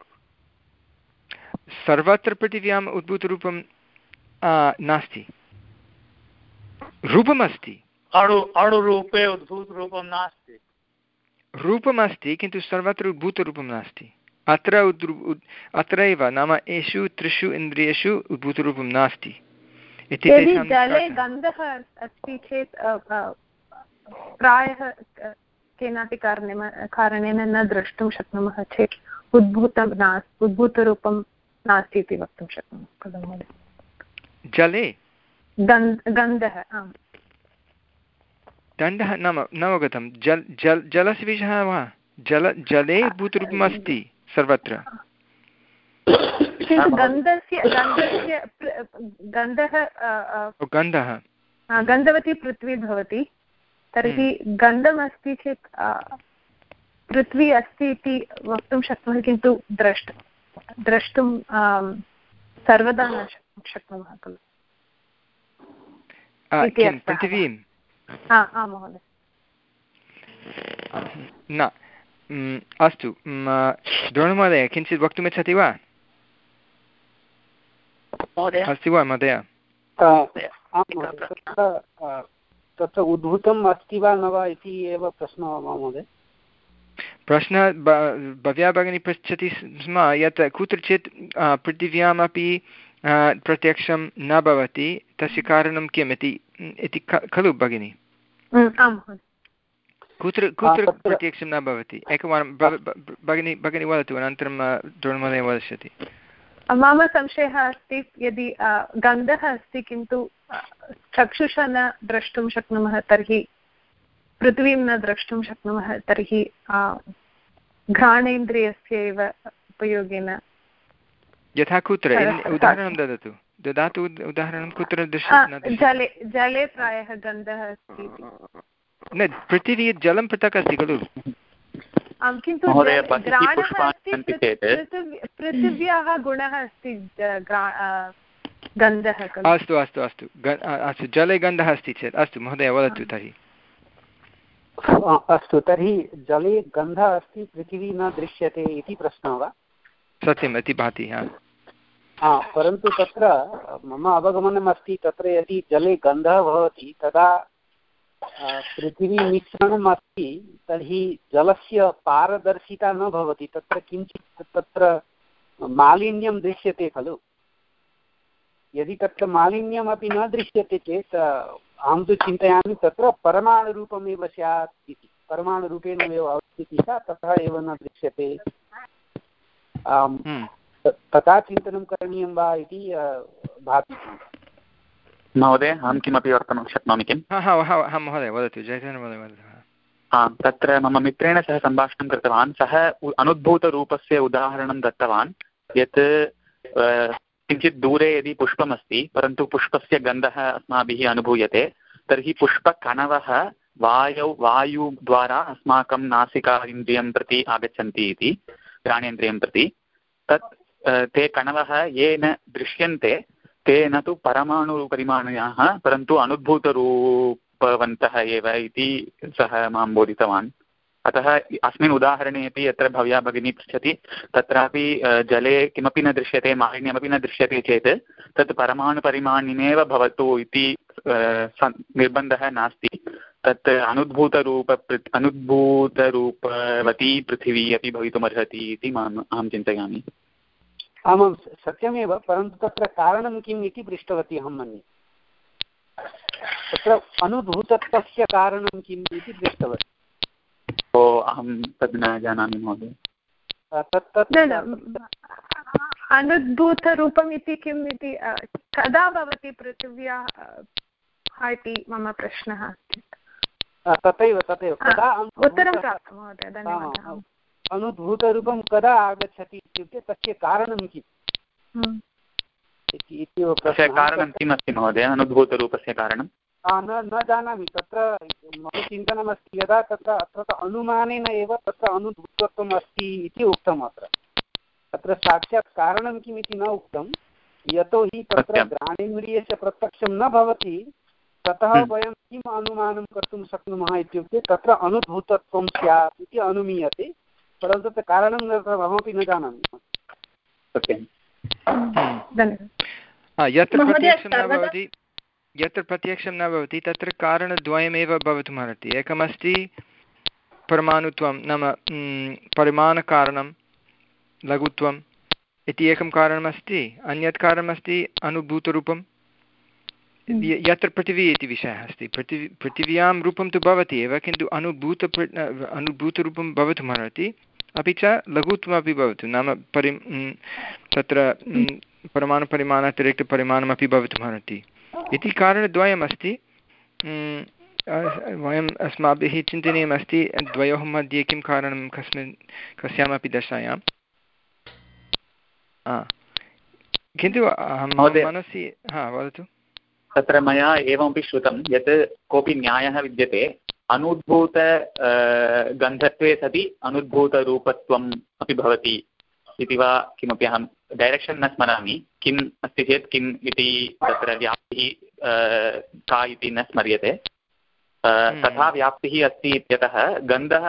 सर्वत्र पृथिव्याम् उद्भूतरूपं नास्ति, रूपमस्ति। अणु अणुरूपे उद्भूतरूपं नास्ति। रूपमस्ति किन्तु सर्वत्र उद्भूतरूपं नास्ति। अत्र उद् अत्रैव नाम एषु त्रिषु इन्द्रियेषु उद्भूतरूपं नास्ति इति तेषां। जले गन्धः अस्ति चेत् प्रायः केनापि कारणेन कारणेन न द्रष्टुं शक्नुमः चेत् उद्भूतं नास्ति, उद्भूतरूपं नास्ति इति वक्तुं शक्नुमः खलु महोदय? जले गन्धः, आम्, दण्डः नाम नवगतं जल जल जलस्य विषयः वा? जल जले उद्भूतरूपम् अस्ति सर्वत्र। किन्तु गन्धस्य गन्धस्य गन्धः गन्धः गन्धवती पृथ्वी भवति, तर्हि गन्धमस्ति चेत् पृथ्वी अस्ति इति वक्तुं शक्नुमः, किन्तु द्रष्टुं द्रष्टुं सर्वदा न शक्नुमः खलु। पृथिवीं आं महोदय। न अस्तु, द्रोणमहोदय किञ्चित् वक्तुमिच्छति वा? अस्ति वा महोदय? तत्र उद्भूतम् अस्ति वा न वा इति एव प्रश्नः वा महोदय? प्रश्नः भव्या भगिनी पृच्छति स्म यत् कुत्रचित् पृथिव्यामपि प्रत्यक्षं न भवति, तस्य कारणं किम् इति इति खलु भगिनी? कुत्र कुत्र प्रत्यक्षं न भवति? एकवारं भगिनी भगिनी वदतु, अनन्तरं द्रोणमहोदय वदिष्यति। मम संशयः अस्ति, यदि गन्धः अस्ति किन्तु चक्षुषा न द्रष्टुं शक्नुमः, तर्हि पृथ्वीं न द्रष्टुं शक्नुमः, तर्हि घ्राणेन्द्रियस्य एव उपयोगेन। यथा कुत्र? उदाहरणं ददातु ददातु उदाहरणं कुत्र दृश्यते? जले जले प्रायः गन्धः अस्ति। न, पृथिवी जलं पृथक् अस्ति खलु। आम् किन्तु घ्राणः अस्ति, पृथिव्याः गुणः अस्ति गन्धः। अस्तु अस्तु अस्तु अस्तु जले गन्धः अस्ति चेत् अस्तु महोदय वदतु तर्हि। अस्तु तर्हि जले गन्धः अस्ति पृथिवी न दृश्यते इति प्रश्नः वा? सत्यम् इति भाति। हा परन्तु तत्र मम अवगमनम् अस्ति तत्र यदि जले गन्धः भवति तदा पृथिवी मिश्रणम् अस्ति तर्हि जलस्य पारदर्शिता न भवति, तत्र किञ्चित् तत्र मालिन्यं दृश्यते खलु। यदि तत्र मालिन्यमपि न दृश्यते चेत् अहं तु चिन्तयामि तत्र परमाणुरूपमेव स्यात् इति, परमाणुरूपेण एव अवस्थितिः सा ततः एव न दृश्यते, तथा चिन्तनं करणीयं वा इति भाति। महोदय अहं किमपि वक्तुं शक्नोमि किम्? महोदय वदतु, जयचन्द्र महोदय वदतु। हा तत्र मम मित्रेण सह सम्भाषणं कृतवान्, सः अनुद्भूतरूपस्य उदाहरणं दत्तवान् यत् किञ्चित् दूरे यदि पुष्पमस्ति परन्तु पुष्पस्य गन्धः अस्माभिः अनुभूयते तर्हि पुष्पकणवः वायौ वायुद्वारा अस्माकं नासिका इन्द्रियं प्रति आगच्छन्ति इति, घ्राणेन्द्रियं प्रति। तत् ते कणवः ये न दृश्यन्ते ते न तु परमाणुपरिमाणयाः परन्तु अनुद्भूतरूपवन्तः एव इति सः मां बोधितवान्। अतः अस्मिन् उदाहरणे अपि यत्र भव्या भगिनी पृच्छति तत्रापि जले किमपि न दृश्यते, मालिन्यमपि न दृश्यते चेत् तत् परमाणुपरिमाणिनेव भवतु इति निर्बन्धः नास्ति। तत् अनुद्भूतरूप अनुद्भूतरूपवती पृथिवी अपि भवितुमर्हति इति माम् अहं चिन्तयामि। आमां सत्यमेव, परन्तु तत्र कारणं किम् इति पृष्टवती अहं मन्ये। तत्र अनुभूतत्वस्य कारणं किम् इति पृष्टवती। ओ अहं तद् न जानामि महोदय। अनुद्भूतरूपम् इति किम् इति कदा भवति पृथिव्याः इति मम प्रश्नः अस्ति। तथैव तथैव कदा उत्तरं प्राप्तं महोदय, धन्यवादः। अनुद्भूतरूपं कदा आगच्छति इत्युक्ते तस्य कारणं किम् इति कारणं किम् अस्ति महोदय अनुद्भूतरूपस्य कारणं? न न जानामि, तत्र मम चिन्तनमस्ति यदा तत्र अत्र अनुमानेन एव तत्र अनुद्भूतत्वम् अस्ति इति उक्तम्। अत्र तत्र साक्षात् कारणं किम् इति न उक्तं, यतोहि तत्र घ्राणेन्द्रियस्य प्रत्यक्षं न भवति ततः वयं किम् अनुमानं कर्तुं शक्नुमः इत्युक्ते तत्र अनुद्भूतत्वं स्यात् इति अनुमीयते, परन्तु तत् कारणं अहमपि न जानामि। सत्यं। यत्र प्रत्यक्षं न भवति यत्र प्रत्यक्षं न भवति तत्र कारणद्वयमेव भवितुमर्हति। एकमस्ति परमाणुत्वं नाम परिमाणकारणं लघुत्वम् इति एकं कारणमस्ति, अन्यत् कारणमस्ति अनुभूतरूपं यत्र पृथिवी इति विषयः अस्ति। पृथिवी पृथिव्यां रूपं तु भवति एव किन्तु अनुभूत अनुभूतरूपं भवितुमर्हति, अपि च लघुत्वमपि भवतु नाम परि तत्र परमाणुपरिमाणातिरिक्तपरिमाणमपि भवितुमर्हति इति कारणद्वयमस्ति। वयम् अस्माभिः चिन्तनीयमस्ति द्वयोः मध्ये किं कारणं कस्मिन् कस्यामपि दशायां। किन्तु अहं मनसि हा वदतु। तत्र मया एवमपि श्रुतं यत् कोऽपि न्यायः विद्यते अनुद्भूत गन्धत्वे सति अनुद्भूतरूपत्वम् अपि भवति इति वा किमपि अहं डैरेक्षन् न स्मरामि, किम् अस्ति चेत् किम् इति तत्र व्याप्तिः का इति न स्मर्यते। तथा व्याप्तिः अस्ति इत्यतः गन्धः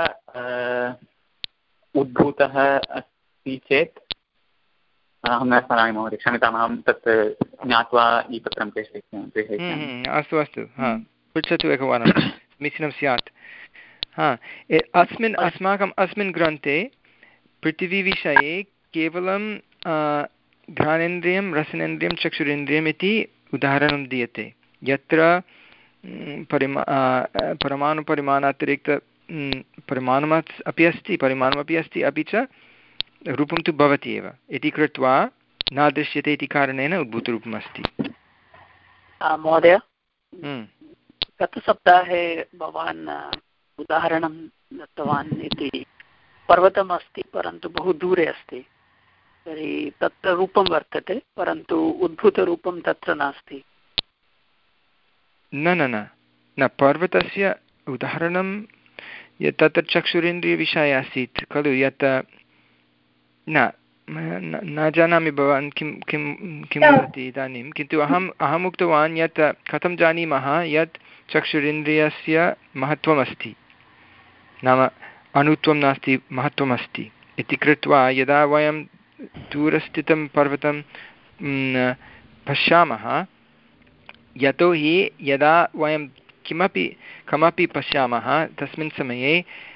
उद्भूतः अस्ति चेत् अहं न स्मरामि महोदय, क्षम्यताम्, अहं तत् ज्ञात्वा ई पत्रं प्रेषयिष्यामि प्रेषयिष्यामि अस्तु अस्तु हा पृच्छतु एकवारं समीचीनं स्यात्। हा अस्मिन् अस्माकम् अस्मिन् ग्रन्थे पृथिवीविषये केवलं घ्राणेन्द्रियं रसनेन्द्रियं चक्षुरेन्द्रियम् इति उदाहरणं दीयते, यत्र परिमा परमाणुपरिमाणातिरिक्त परिमाणम् अपि अस्ति परिमाणमपि अस्ति अपि च रूपं तु भवति एव इति कृत्वा न दृश्यते इति कारणेन उद्भूतरूपम् अस्ति। महोदय गतसप्ताहे भवान् उदाहरणं दत्तवान् इति पर्वतम् अस्ति परन्तु बहु दूरे अस्ति, तर्हि तत्र रूपं वर्तते परन्तु उद्भूतरूपं तत्र नास्ति। न न न न पर्वतस्य उदाहरणं यत् तत्र चक्षुरिन्द्रियविषयः आसीत् खलु, यत् न न जानामि भवान् किं किं किं वदति इदानीं, किन्तु अहम् अहम् उक्तवान् यत् कथं जानीमः यत् चक्षुरिन्द्रियस्य महत्त्वमस्ति, नाम अणुत्वं नास्ति महत्त्वमस्ति इति कृत्वा यदा वयं दूरस्थितं पर्वतं पश्यामः, यतोहि यदा वयं किमपि कमपि पश्यामः तस्मिन् समये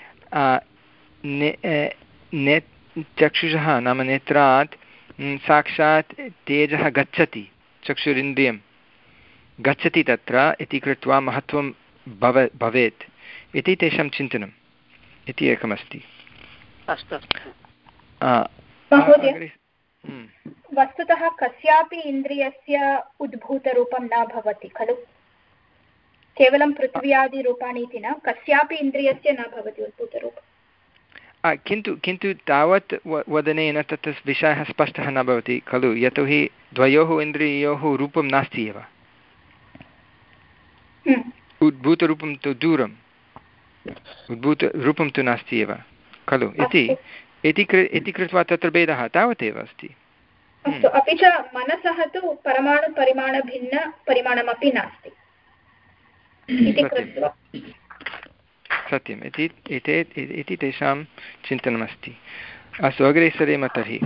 ने चक्षुषः नाम नेत्रात् साक्षात् तेजः गच्छति, चक्षुरिन्द्रियं गच्छति तत्र इति कृत्वा महत्त्वं भव भवेत् इति तेषां चिन्तनम् इति एकमस्ति। अस्तु महोदय, वस्तुतः कस्यापि इन्द्रियस्य उद्भूतरूपं न भवति खलु, केवलं पृथिव्यादिरूपाणि इति न, कस्यापि इन्द्रियस्य न भवति उद्भूतरूपं। किन्तु किन्तु तावत् वदनेन तत् विषयः स्पष्टः न भवति खलु, यतोहि द्वयोः इन्द्रियोः रूपं नास्ति एव, उद्भूतरूपं तु दूरम्, उद्भूतरूपं तु नास्ति एव खलु इति इति कृत्वा तत्र भेदः तावदेव अस्ति। अस्तु, अपि च मनसः तु परमाणुपरिमाणभिन्नपरिमाणमपि नास्ति इति कृत्वा सत्यम् इति इति तेषां चिन्तनमस्ति। अस्तु, अग्रे सरेम तर्हि।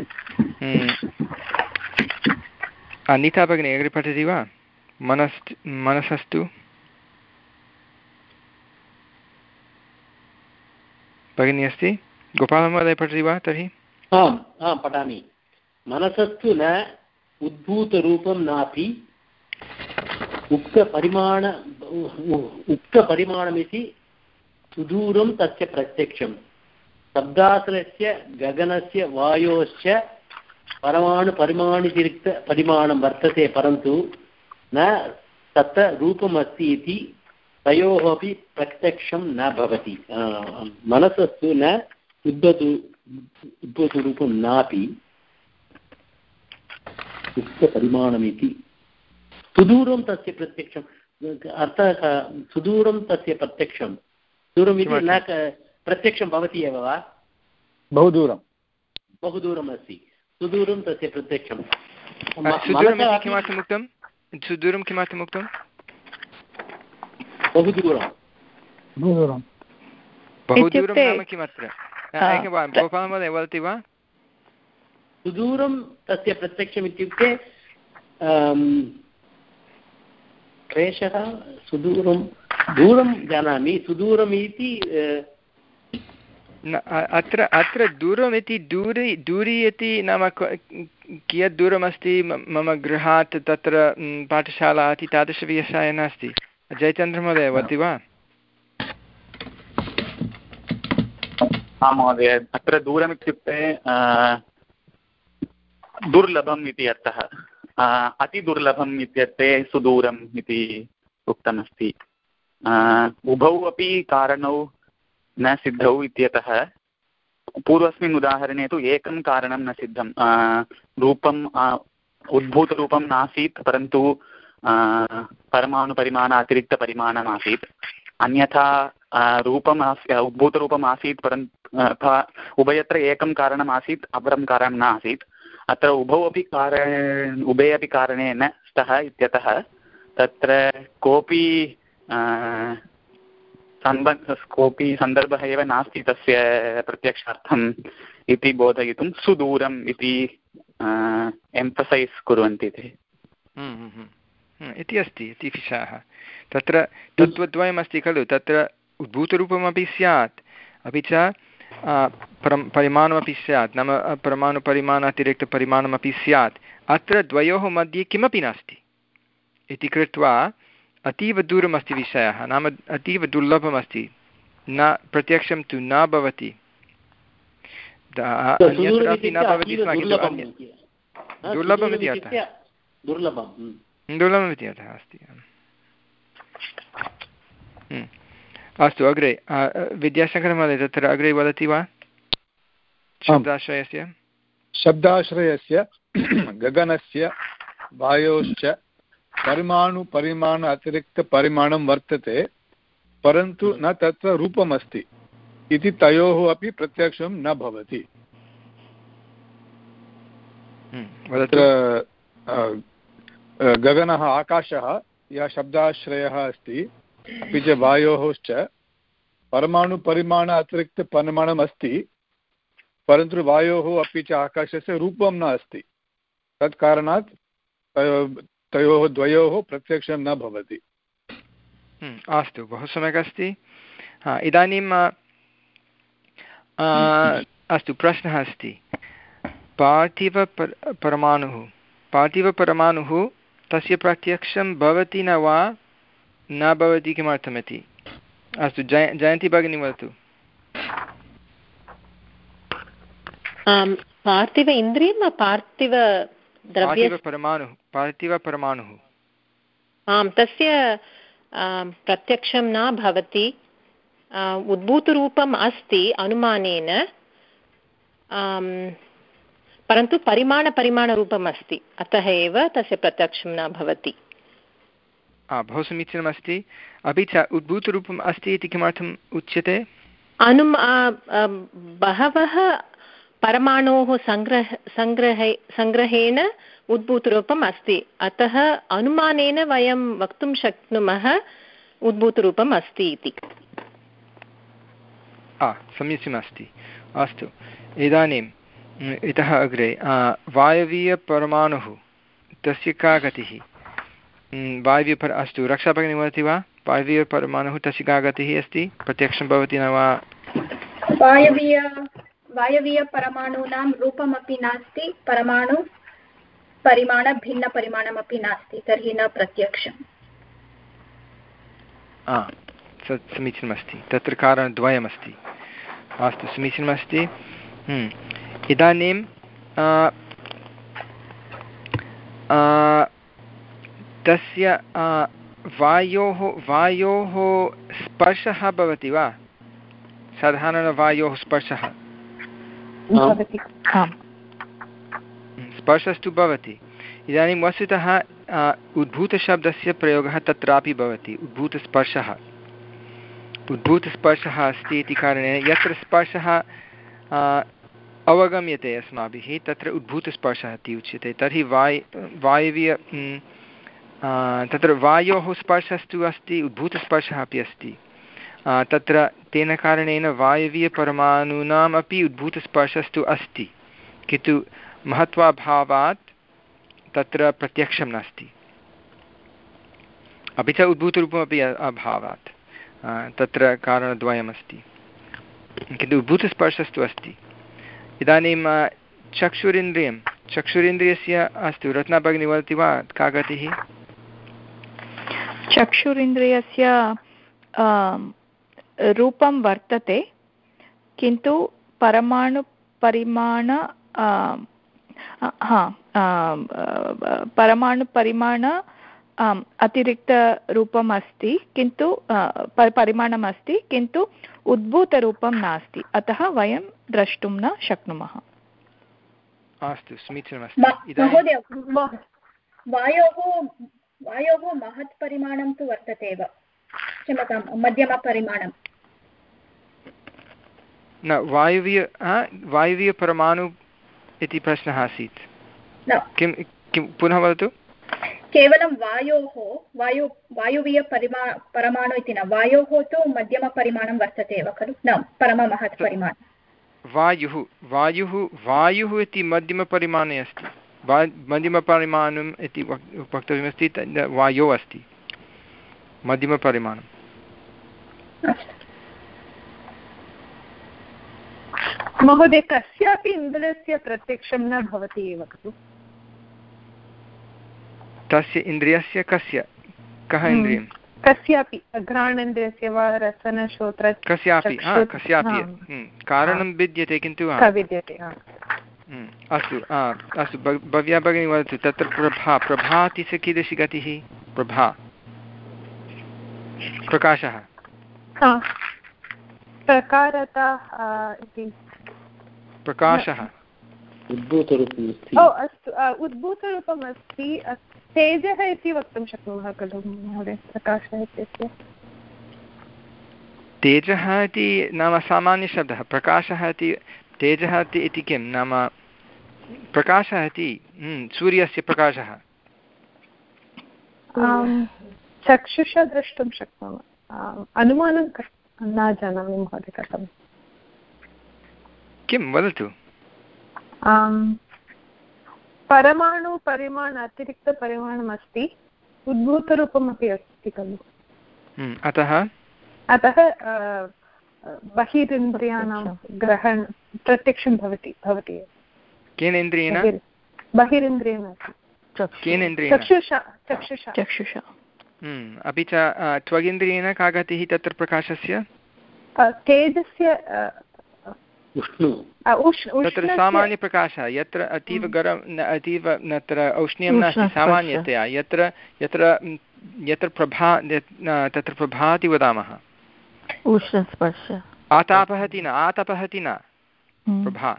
अनिता भगिनी अग्रे पठति वा? मनस् मनसस्तु भगिनी अस्ति, गोपालमहोदय पठति वा तर्हि? आम् आं पठामि। मनसस्तु न उद्भूतरूपं नापि उक्तपरिमाण उक्तपरिमाणमिति सुदूरं तस्य प्रत्यक्षं। शब्दाश्रयस्य गगनस्य वायोश्च परमाणुपरिमाणतिरिक्तपरिमाणं वर्तते, परन्तु न तत्र रूपमस्ति इति तयोः अपि प्रत्यक्षं न भवति। मनसस्तु न उद्भूत उद्भूतरूपं नापि उक्तपरिमाणमिति सुदूरं तस्य प्रत्यक्षम्। अर्थः सुदूरं तस्य प्रत्यक्षं, दूरम् इति न प्रत्यक्षं भवति एव वा? बहु दूरं बहु दूरम् अस्ति, सुदूरं तस्य प्रत्यक्षं। किमर्थमुक्तं सुदूरं, किमर्थमुक्तं? बहु दूरं बहु दूरं बहु दूरं नाम किमत्र? एकवारं गोपालमहोदय वदति वा? सुदूरं तस्य प्रत्यक्षम् इत्युक्ते क्लेशः, सुदूरं दूरं जानामि, सुदूरम् इति अत्र अत्र दूरमिति दूरी दूरी इति नाम कियत् दूरमस्ति मम गृहात् तत्र पाठशाला इति तादृशविषयः नास्ति। जयचन्द्रमहोदय वदति वा? आं महोदय, अत्र दूरमित्युक्ते दुर्लभम् इति अर्थः। अतिदुर्लभम् इत्यर्थे सुदूरम् इति उक्तमस्ति। उभौ अपि कारणौ न सिद्धौ इत्यतः पूर्वस्मिन् उदाहरणे तु एकं कारणं न सिद्धं। रूपम् उद्भूतरूपं नासीत्, परन्तु परमाणुपरिमाण अतिरिक्तपरिमाणम् आसीत्। अन्यथा रूपम् उद्भूतरूपम् आसीत्, परन्तु उभयत्र एकं कारणम् आसीत्, अपरं कारणं न आसीत्। अत्र उभौ अपि कारण उभे अपि कारणेन स्तः इत्यतः तत्र कोऽपि सम्बन्धः कोऽपि सन्दर्भः एव नास्ति तस्य प्रत्यक्षार्थम् इति बोधयितुं सुदूरम् इति एम्फसैस् कुर्वन्ति ते इति अस्ति इति विषयः। तत्र तत्त्वद्वयमस्ति खलु, तत्र उद्भूतरूपमपि स्यात्, अपि च परं परिमाणमपि स्यात्, नाम परमाणुपरिमाणातिरिक्तपरिमाणमपि स्यात्। अत्र द्वयोः मध्ये किमपि नास्ति इति कृत्वा अतीव दूरमस्ति विषयः, नाम अतीव दुर्लभमस्ति, न प्रत्यक्षं तु न भवति, अन्यत्रापि न भवति स्म, किन्तु दुर्लभमिति अर्थः, दुर्लभमिति अर्थः अस्ति। अस्तु, अग्रे विद्याशङ्करमहोदय तत्र अग्रे वदति वा? शब्दाश्रयस्य शब्दाश्रयस्य गगनस्य वायोश्च परिमाणुपरिमाण अतिरिक्तपरिमाणं वर्तते, परन्तु न तत्र रूपमस्ति। इति तयोः अपि प्रत्यक्षं न भवति। तत्र गगनः आकाशः यः शब्दाश्रयः अस्ति अपि च वायोश्च परमाणुपरिमाण अतिरिक्तपरिमाणम् अस्ति, परन्तु वायोः अपि च आकाशस्य रूपं न अस्ति। तत् कारणात् तयोः द्वयोः प्रत्यक्षं न भवति। अस्तु, बहु सम्यक् अस्ति। इदानीम् अस्तु, प्रश्नः अस्ति, पार्थिवपर परमाणुः पार्थिवपरमाणुः तस्य प्रत्यक्षं भवति न वा न भवति, किमर्थमिति? अस्तु, जय जयन्ती भगिनी वदतु। पार्थिव इन्द्रियं पार्थिव पार्थिवपरमाणुः पार्थिवपरमाणुः आं, तस्य प्रत्यक्षं न भवति। उद्भूतरूपम् अस्ति अनुमानेन, परन्तु परिमाणपरिमाणरूपम् अस्ति, अतः एव तस्य प्रत्यक्षं न भवति। बहु समीचीनमस्ति। अपि च उद्भूतरूपम् अस्ति इति किमर्थम् उच्यते? अनुम बहवः परमाणोः सङ्ग्रह सङ्ग्रहे सङ्ग्रहेण उद्भूतरूपम् अस्ति, अतः अनुमानेन वयं वक्तुं शक्नुमः उद्भूतरूपम् अस्ति इति। समीचीनमस्ति। अस्तु, इदानीम् इतः अग्रे वायवीयपरमाणुः तस्य का गतिः? वायवीयपर अस्तु, रक्षा भगिनी वदति वा? वायवीयपरमाणुः तस्य का गतिः अस्ति? प्रत्यक्षं भवति न वा? वायवीय वायवीयपरमाणूनां रूपमपि नास्ति, परमाणु परिमाणभिन्नपरिमाणमपि नास्ति, तर्हि न प्रत्यक्षम्। समीचीनमस्ति, तत्र कारणद्वयमस्ति। अस्तु, समीचीनमस्ति। इदानीं तस्य वायोः वायोः स्पर्शः भवति वा? साधारणवायोः स्पर्शः स्पर्शस्तु भवति। इदानीं वस्तुतः उद्भूतशब्दस्य प्रयोगः तत्रापि भवति, उद्भूतस्पर्शः उद्भूतस्पर्शः अस्ति इति कारणेन यत्र स्पर्शः अवगम्यते अस्माभिः तत्र उद्भूतस्पर्शः इति उच्यते। तर्हि वाय् वायवीय तत्र वायोः स्पर्शस्तु अस्ति, उद्भूतस्पर्शः अपि अस्ति। तत्र तेन कारणेन वायवीयपरमाणूनाम् अपि उद्भूतस्पर्शस्तु अस्ति, किन्तु महत्वाभावात् तत्र प्रत्यक्षं नास्ति, अपि च उद्भूतरूपमपि अभावात् तत्र कारणद्वयमस्ति, किन्तु उद्भूतस्पर्शस्तु अस्ति। इदानीं चक्षुरिन्द्रियं चक्षुरिन्द्रियस्य अस्तु, रत्ना भगिनी वदति वा का गतिः? चक्षुरिन्द्रियस्य रूपं वर्तते, किन्तु परमाणुपरिमाण हा परमाणुपरिमाण अतिरिक्तरूपम् अस्ति, किन्तु परिमाणम् अस्ति, किन्तु उद्भूतरूपं नास्ति, अतः वयं द्रष्टुं न शक्नुमः। अस्तु, समीचीनमस्ति। महोदय, वायोः वायोः महत् परिमाणं तु वर्तते एव, क्षम्यतां, मध्यमपरिमाणं न। वायुवीय वायुवीयपरमाणु इति प्रश्नः आसीत्, किं किं पुनः वदतु? केवलं वायोः वायु वायुवीयपरिमा परमाणु इति न, वायोः तु मध्यमपरिमाणं वर्तते एव खलु, न परममहत् परिमाणं। वायुः वायुः वायुः इति मध्यमपरिमाणे अस्ति, वा मध्यमपरिमाणम् इति वक्तव्यमस्ति, वायोः अस्ति मध्यमपरिमाणं। महोदय, कस्यापि इन्द्रियस्य प्रत्यक्षं न भवति एव खलु? तस्य इन्द्रियस्य कस्य कः इन्द्रियं? कस्यापि घ्राणेन्द्रियस्य वा रसनश्रोत्र कस्यापि कस्यापि कारणं विद्यते, किन्तु विद्यते। अस्तु अस्तु, भव्या भगिनी वदतु। तत्र प्रभा प्रभा इति कीदृशी गतिः? प्रभा प्रकाशः प्रकारता इति प्रकाशः उद्भूतरूपमस्ति। ओ अस्तु, उद्भूतरूपम् अस्ति, तेजः इति वक्तुं शक्नुमः खलु महोदय? प्रकाशः इत्यस्य तेजः इति नाम सामान्यशब्दः, प्रकाशः इति तेजः इति किं नाम प्रकाशः इति सूर्यस्य प्रकाशः। चक्षुषा द्रष्टुं शक्नुमः, अनुमानं न जानामि महोदय कथं। किं वदतु। परमाणु परिमाण अतिरिक्तपरिमाणम् अस्ति, उद्भूतरूपमपि अस्ति खलु, अतः अतः बहिरिन्द्रियाणां ग्रहण प्रत्यक्षं भवति भवति केन इन्द्रियेण? बहिरिन्द्रियेण। केन इन्द्रियेण? चक्षुषा चक्षुषा चक्षुषा। अपि च त्वगिन्द्रियेण का गतिः तत्र प्रकाशस्य? तेजस्य तत्र सामान्यप्रकाशः, यत्र अतीव गरम् अतीव तत्र औष्ण्यं नास्ति सामान्यतया, यत्र यत्र यत्र प्रभा तत्र प्रभा इति वदामः, उष्णस्पर्श, आतापः इति न, आतपः इति न, प्रभा।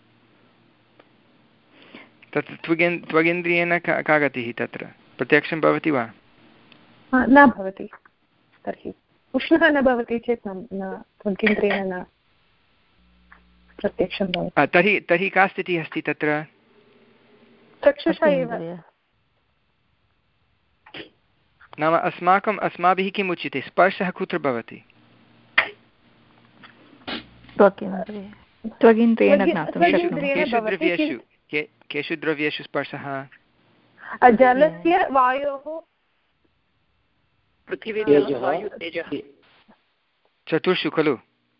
तत्र त्वगिन् त्वगिन्द्रियेण का गतिः तत्र प्रत्यक्षं भवति वा? न भवति। तर्हि उष्णः न भवति चेत् न त्वगिन्द्रियेण न प्रत्यक्षं भवति। तर्हि तर्हि का स्थितिः अस्ति तत्र? चक्षुषा एव। नाम अस्माकम् अस्माभिः किम् उच्यते? स्पर्शः कुत्र भवति? केषु द्रव्येषु केषु द्रव्येषु स्पर्शः? जलस्य, वायोः, चतुर्षु खलु?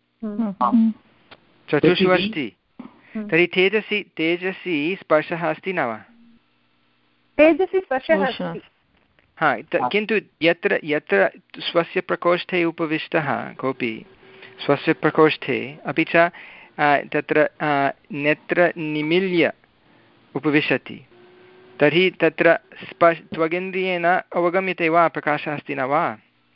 चतुर्षु अस्ति। तर्हि तेजसि तेजसि स्पर्शः अस्ति न वा? तेजसि स्पर्शः अस्ति। हा, किन्तु यत्र यत्र स्वस्य प्रकोष्ठे उपविष्टः कोऽपि स्वस्य प्रकोष्ठे, अपि च तत्र नेत्र निमील्य उपविशति, तर्हि तत्र स्पर्श त्वगिन्द्रियेण अवगम्यते वा प्रकाशः अस्ति न वा?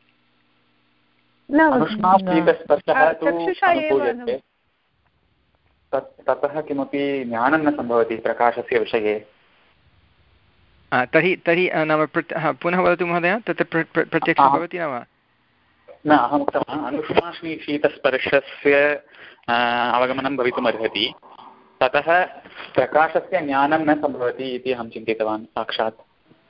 ततः किमपि ज्ञानं न सम्भवति प्रकाशस्य विषये। तर्हि तर्हि नाम पुनः वदतु महोदय, तत्र प्रत्यक्षं भवति न वा? न, अहम् उक्तवान् अनुष्णाश्मी शीतस्पर्शस्य अवगमनं भवितुमर्हति, ततः प्रकाशस्य ज्ञानं न सम्भवति इति अहं चिन्तितवान् साक्षात्।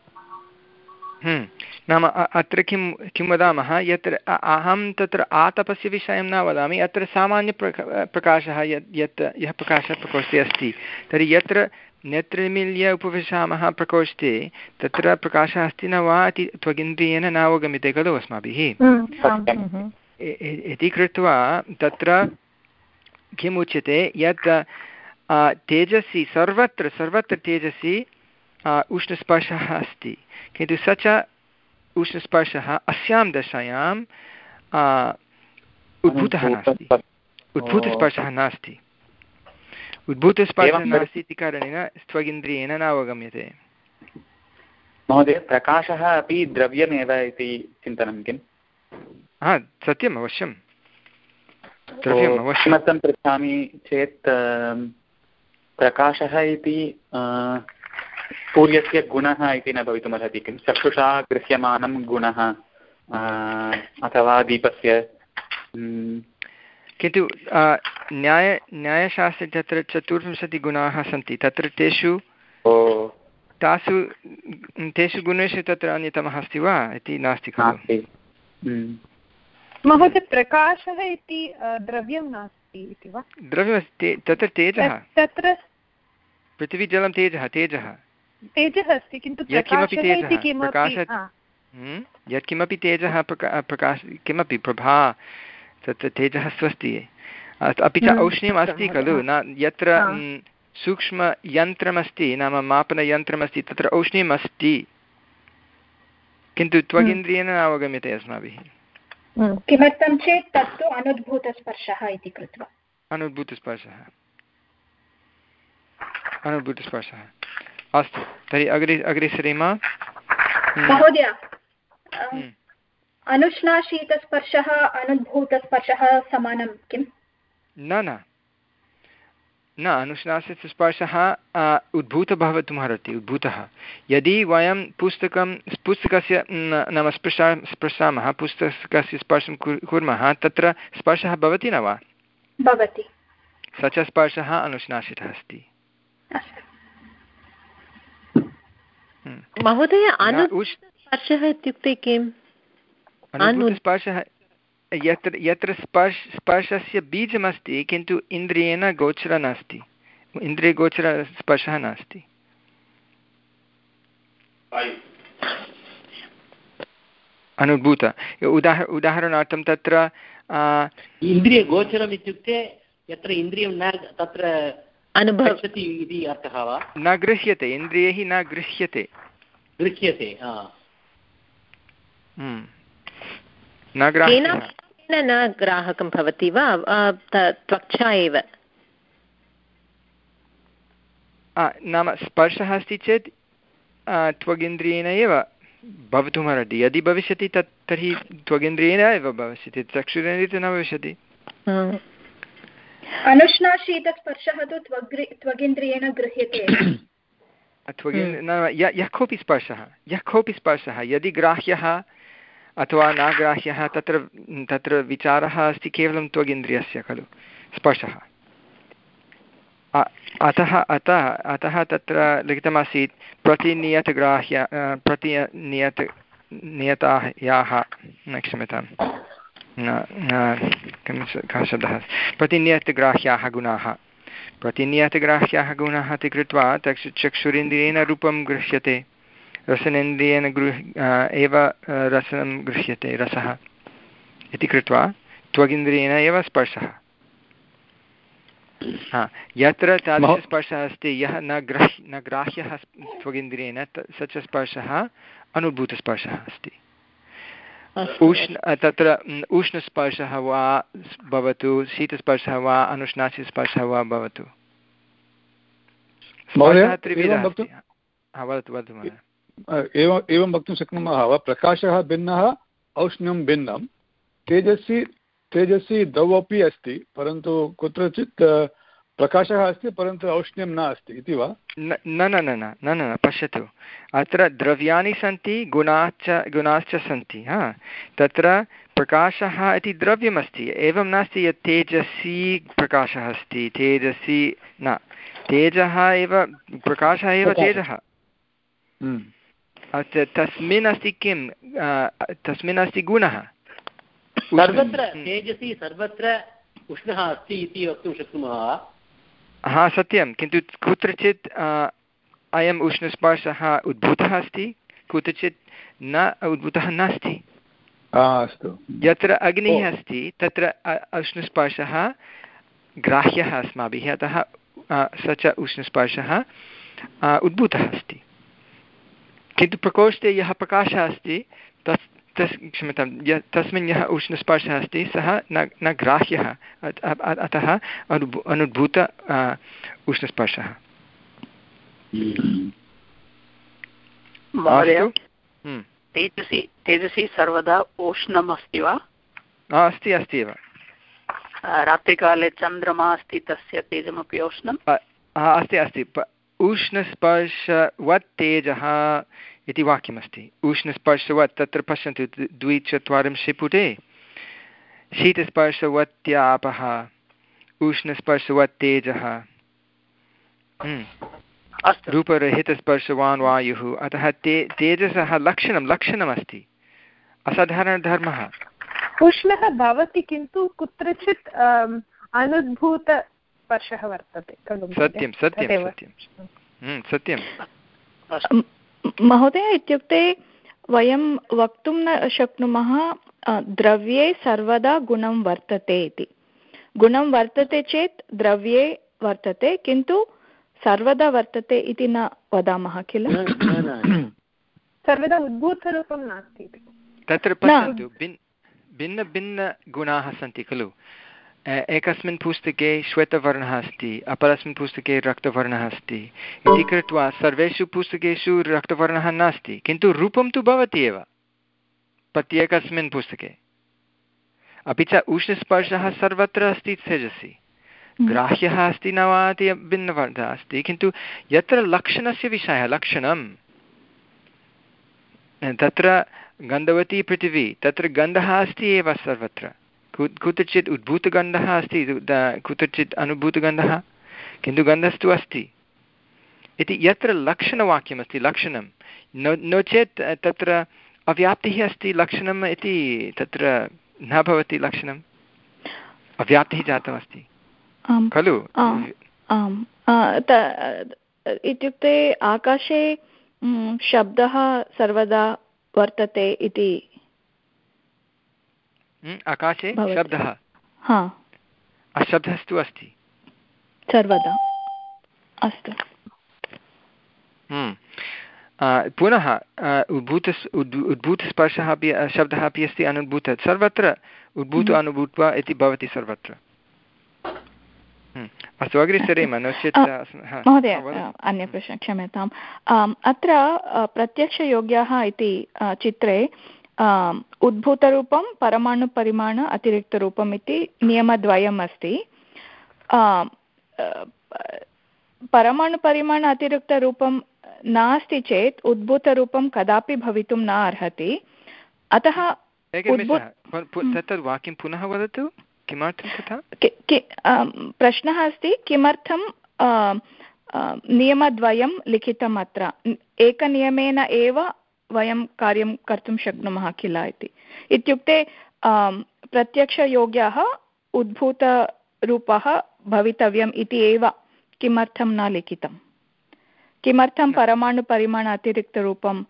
नाम अत्र किं किं वदामः, यत्र अहं तत्र आतपस्य विषयं न वदामि, अत्र सामान्यप्रका प्रकाशः यत् यत् यः प्रकाशः प्रकोष्ठे अस्ति, तर्हि यत्र नेत्रनिमील्य उपविशामः प्रकोष्ठे तत्र प्रकाशः अस्ति न वा इति त्वगिन्द्रियेण न अवगम्यते खलु अस्माभिः। इति कृत्वा तत्र किम् उच्यते, यत् तेजसि सर्वत्र सर्वत्र तेजसि उष्णस्पर्शः अस्ति, किन्तु स च उष्णस्पर्शः अस्यां दशायां उद्भूतः नास्ति, उद्भूतस्पर्शः नास्ति। उद्भूतस्पर्शः नास्ति इति कारणेन त्वगिन्द्रियेण न अवगम्यते। महोदय, प्रकाशः अपि द्रव्यमेव इति चिन्तनं किम्? हा, सत्यम्, अवश्यं द्रव्यम् अवश्यं। किमर्थं पृच्छामि चेत् प्रकाशः इति सूर्यस्य गुणः इति न भवितुमर्हति किं? चक्षुषा गृह्यमानं गुणः अथवा दीपस्य। किन्तु न्याय न्यायशास्त्रे तत्र चतुर्विंशतिगुणाः सन्ति, तत्र तेषु तासु तेषु गुणेषु तत्र अन्यतमः अस्ति वा इति नास्ति खलु? महोदय, प्रकाशः इति द्रव्यं नास्ति इति वा? द्रव्यमस्ति, तत्र तेजः, तत्र पृथिवी जलं तेजः तेजः तेजः अस्ति, किन्तु यत्किमपि तेजः प्रकाशः, यत्किमपि तेजः प्रकाश किमपि प्रभा तत्र तेजः स्वस्ति। अपि च औष्ण्यम् अस्ति खलु, न यत्र सूक्ष्मयन्त्रमस्ति नाम मापनयन्त्रमस्ति तत्र औष्ण्यम् अस्ति, किन्तु त्वगिन्द्रियेण न अवगम्यते अस्माभिः। किमर्थं चेत् तत्तु अनुद्भूतस्पर्शः इति कृत्वा। अनुद्भूतस्पर्शः अनुद्भूतस्पर्शः अस्तु, तर्हि अग्रे अग्रे सरेम। महोदय, अनुष्णाशीतस्पर्शः अनुद्भूतस्पर्शः समानं किम्? न न न अनुष्णासित स्पर्शः उद्भूतः भवितुमर्हति उद्भूतः यदि वयं पुस्तकं पुस्तकस्य नाम स्पृशा स्पृशामः पुस्तकस्य स्पर्शं कुर्मः तत्र स्पर्शः भवति न वा भवति स च स्पर्शः अनुष्णासितः अस्ति महोदय अनुस्पर्शः इत्युक्ते किम् अनुभूतस्पर्शः यत्र यत्र स्पर्श स्पर्शस्य बीजमस्ति किन्तु इन्द्रियेण गोचरः नास्ति इन्द्रियगोचरस्पर्शः नास्ति अनुभूत उदाहर उदाहरणार्थं तत्र इन्द्रियगोचरम् इत्युक्ते यत्र इन्द्रियं न तत्र अनुभवति इति अर्थः वा न गृह्यते इन्द्रियैः न गृह्यते गृह्यते न ग्राह्यः न ग्राहकं भवति वा त्वक्षा एव नाम स्पर्शः अस्ति चेत् त्वगिन्द्रियेण एव भवितुमर्हति यदि भविष्यति तत् तर्हि त्वगिन्द्रियेण एव भविष्यति चक्षुरेण न भविष्यति अनुष्णाशीतस्पर्शः तु त्वगिन्द्रियेण गृह्यते यः कोऽपि स्पर्शः यः कोऽपि स्पर्शः यदि ग्राह्यः अथवा नाग्राह्यः तत्र तत्र विचारः अस्ति केवलं त्वगिन्द्रियस्य खलु स्पर्शः अतः अतः अतः तत्र लिखितमासीत् प्रतिनियतग्राह्य प्रतिनियत नियताः याः न क्षम्यतां कः शब्दः प्रतिनियतग्राह्याः गुणाः प्रतिनियतग्राह्याः गुणाः इति कृत्वा चक्षु चक्षुरिन्द्रियेण रूपं गृह्यते रसनेन्द्रियेण गृह् एव रसनं गृह्यते रसः इति कृत्वा त्वगिन्द्रियेण एव स्पर्शः हा यत्र तादृशस्पर्शः अस्ति यः न ग्रह् न ग्राह्यः त्वगिन्द्रियेण स च स्पर्शः अनुभूतस्पर्शः अस्ति उष्ण तत्र उष्णस्पर्शः वा भवतु शीतस्पर्शः वा अनुष्णासिस्पर्शः वा भवतु स्पर्शः त्रिविधः अस्ति वदतु वदतु महोदय एवं एवं वक्तुं शक्नुमः वा प्रकाशः भिन्नः औष्ण्यं भिन्नं तेजस्वी तेजस्वी द्वौ अपि अस्ति परन्तु कुत्रचित् प्रकाशः अस्ति परन्तु औष्ण्यं नास्ति इति वा न न न न न न पश्यतु अत्र द्रव्याणि सन्ति गुणाश्च गुणाश्च सन्ति हा तत्र प्रकाशः इति द्रव्यमस्ति एवं नास्ति यत् तेजस्वी प्रकाशः अस्ति तेजस्वी न तेजः एव प्रकाशः एव तेजः तस्मिन् अस्ति किं तस्मिन् अस्ति गुणः सर्वत्र तेजसि सर्वत्र उष्णः अस्ति इति वक्तुं शक्नुमः हा सत्यं किन्तु कुत्रचित् अयम् उष्णस्पर्शः उद्भूतः अस्ति कुत्रचित् न उद्भूतः नास्ति अस्तु यत्र अग्निः अस्ति तत्र उष्णस्पर्शः ग्राह्यः अस्माभिः अतः स च उष्णस्पर्शः उद्भूतः अस्ति किन्तु प्रकोष्ठे यः प्रकाशः अस्ति तस् तस् क्षम्यतां य तस्मिन् यः उष्णस्पर्शः अस्ति सः न न ग्राह्यः अतः अनुभू अनुभूत उष्णस्पर्शः तेजसि तेजसि सर्वदा उष्णम् अस्ति वा अस्ति अस्ति एव रात्रिकाले चन्द्रमा अस्ति तस्य तेजमपि उष्णम् अस्ति अस्ति उष्णस्पर्शवत् तेजः इति वाक्यमस्ति उष्णस्पर्शवत् तत्र पश्यन्तु द्विचत्वारिंशे पुटे शीतस्पर्शवत्यापः उष्णस्पर्शवत् तेजः रूपरहितस्पर्शवान् वायुः अतः ते तेजसः लक्षणं लक्षणमस्ति असाधारणधर्मः उष्णः भवति किन्तु कुत्रचित् अनुद्भूतस्पर्शः वर्तते खलु सत्यं सत्यं सत्यं सत्यं महोदय इत्युक्ते वयं वक्तुं न शक्नुमः द्रव्ये सर्वदा गुणं वर्तते इति गुणं वर्तते चेत् द्रव्ये वर्तते किन्तु सर्वदा वर्तते इति न वदामः किल सर्वदा उद्भूतरूपं नास्ति तत्र पश्यन्तु भिन्नभिन्नगुणाः सन्ति खलु एकस्मिन् पुस्तके श्वेतवर्णः अस्ति अपरस्मिन् पुस्तके रक्तवर्णः अस्ति इति कृत्वा सर्वेषु पुस्तकेषु रक्तवर्णः नास्ति किन्तु रूपं तु भवति एव प्रत्येकस्मिन् पुस्तके अपि च उष्णस्पर्शः सर्वत्र अस्ति तेजसि ग्राह्यः अस्ति न वा इति भिन्नवादः अस्ति, किन्तु यत्र लक्षणस्य विषयः लक्षणं तत्र गन्धवती पृथिवी, तत्र गन्धः अस्ति एव सर्वत्र, कुत्रचित् उद्भूतगन्धः अस्ति, कुत्रचित् अनुभूतगन्धः, किन्तु गन्धस्तु अस्ति इति यत्र लक्षणवाक्यमस्ति लक्षणं, नो नो चेत् तत्र अव्याप्तिः अस्ति लक्षणम् इति तत्र न भवति, लक्षणम् अव्याप्तिः जातमस्ति खलु। आम्, इत्युक्ते आकाशे शब्दः सर्वदा वर्तते इति, आकाशे शब्दः, अशब्दस्तु अस्ति सर्वदा। अस्तु, पुनः उद्भूत उद्भूतस्पर्शः अपि शब्दः अपि अस्ति, अनुभूत सर्वत्र उद्भूत अनुभूत्वा इति भवति सर्वत्र। अस्तु, अग्रे सरेम, नो चेत् महोदय अन्य प्रश्नः, क्षम्यताम्। अत्र प्रत्यक्षयोग्यः इति चित्रे उद्भूतरूपं परमाणुपरिमाण अतिरिक्तरूपम् इति नियमद्वयम् अस्ति। परमाणुपरिमाण अतिरिक्तरूपं नास्ति चेत् उद्भूतरूपं कदापि भवितुं न अर्हति। अतः तत् वाक्यं पुनः वदतु, किमर्थं तथा? प्रश्नः अस्ति किमर्थं नियमद्वयं लिखितम् अत्र, एकनियमेन एव वयं कार्यं कर्तुं शक्नुमः किल इति। इत्युक्ते प्रत्यक्षयोग्यः उद्भूतरूपः भवितव्यम् इति एव किमर्थं न लिखितं, किमर्थं परमाणुपरिमाण अतिरिक्तरूपम्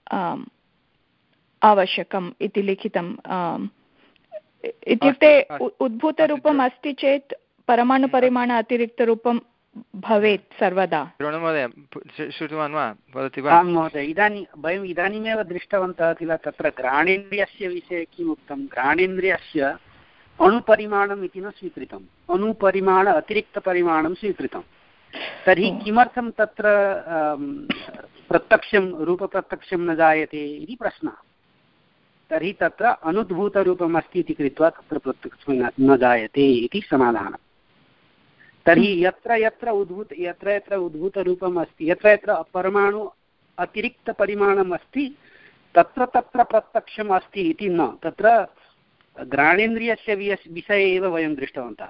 आवश्यकम् इति लिखितं। इत्युक्ते उद्भूतरूपम् अस्ति चेत् परमाणुपरिमाण अतिरिक्तरूपं भवेत् सर्वदा। श्रुतवान् वा, वदति वा? आं महोदय, इदानीं वयम् इदानीमेव दृष्टवन्तः किल, तत्र घ्राणेन्द्रियस्य विषये किम् उक्तं, घ्राणेन्द्रियस्य अणुपरिमाणम् इति न स्वीकृतम्, अणुपरिमाण अतिरिक्तपरिमाणं स्वीकृतं। तर्हि किमर्थं तत्र प्रत्यक्षं रूपप्रत्यक्षं न जायते इति प्रश्नः। तर्हि तत्र अनुद्भूतरूपम् अस्ति इति कृत्वा तत्र प्रत्यक्षं न जायते इति समाधानं। तर्हि यत्र यत्र उद्भूत यत्र यत्र उद्भूतरूपम् अस्ति, यत्र यत्र परमाणु अतिरिक्तपरिमाणम् अस्ति, तत्र तत्र प्रत्यक्षम् अस्ति इति न, तत्र घ्राणेन्द्रियस्य विषये एव वयं दृष्टवन्तः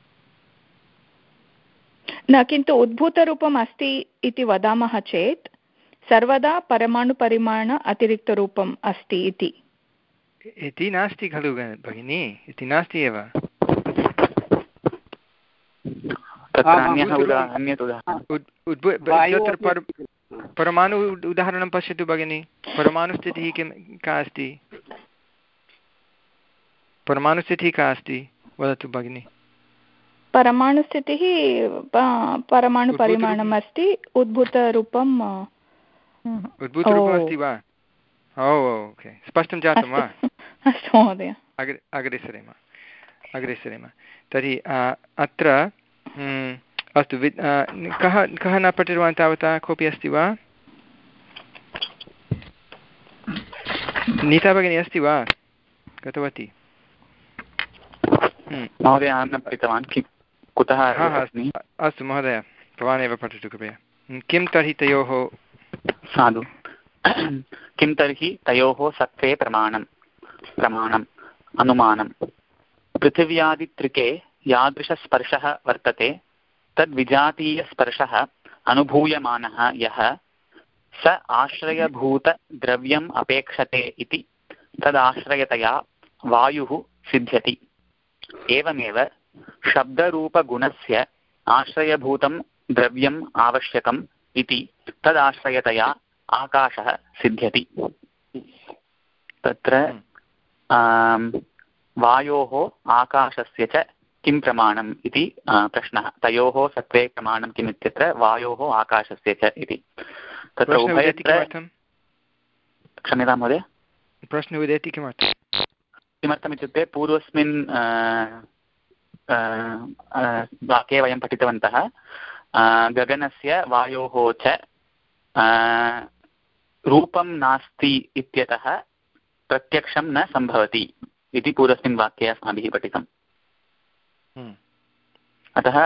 न। किन्तु उद्भूतरूपम् अस्ति इति वदामः चेत् सर्वदा परमाणुपरिमाण अतिरिक्तरूपम् अस्ति इति इति नास्ति खलु भगिनी, इति नास्ति एव। परमाणु उदाहरणं पश्यतु भगिनी, परमाणुस्थितिः किं का अस्ति, परमाणुस्थितिः का अस्ति वदतु भगिनी। परमाणुस्थितिः परमाणुपरिमाणम् अस्ति, उद्भूतरूपम् उद्भूतरूपम् अस्ति वा? ओ ओके, स्पष्टं जातं वा? अस्तु महोदय, अग्रे अग्रे सरेम अग्रे सरेम तर्हि अत्र अस्तु, कः कः न पठितवान् तावता, कोऽपि अस्ति वा? नीता भगिनी अस्ति वा, गतवती? महोदय अहं न पठितवान्, कुतः? अस्तु महोदय, भवान् एव पठतु कृपया। किं तर्हि तयोः साधु किं तर्हि तयोः सत्त्वे प्रमाणं प्रमाणम् अनुमानं पृथिव्यादित्रिके यादृशस्पर्शः वर्तते तद्विजातीयस्पर्शः अनुभूयमानः यः स आश्रयभूतद्रव्यम् अपेक्षते इति तदाश्रयतया वायुः सिद्ध्यति। एवमेव शब्दरूपगुणस्य आश्रयभूतं द्रव्यम् आवश्यकम् इति तदाश्रयतया आकाशः सिद्ध्यति। तत्र वायोः आकाशस्य च किं प्रमाणम् इति प्रश्नः। तयोः सत्त्वे प्रमाणं किम् इत्यत्र वायोः आकाशस्य च इति। तत्र उभयत्र क्षम्यतां महोदय, प्रश्नः उदेति किमर्थं? किमर्थमित्युक्ते पूर्वस्मिन् वाक्ये वयं पठितवन्तः गगनस्य वायोः च रूपं नास्ति इत्यतः प्रत्यक्षं न सम्भवति इति पूर्वस्मिन् वाक्ये अस्माभिः पठितम्। अतः अतः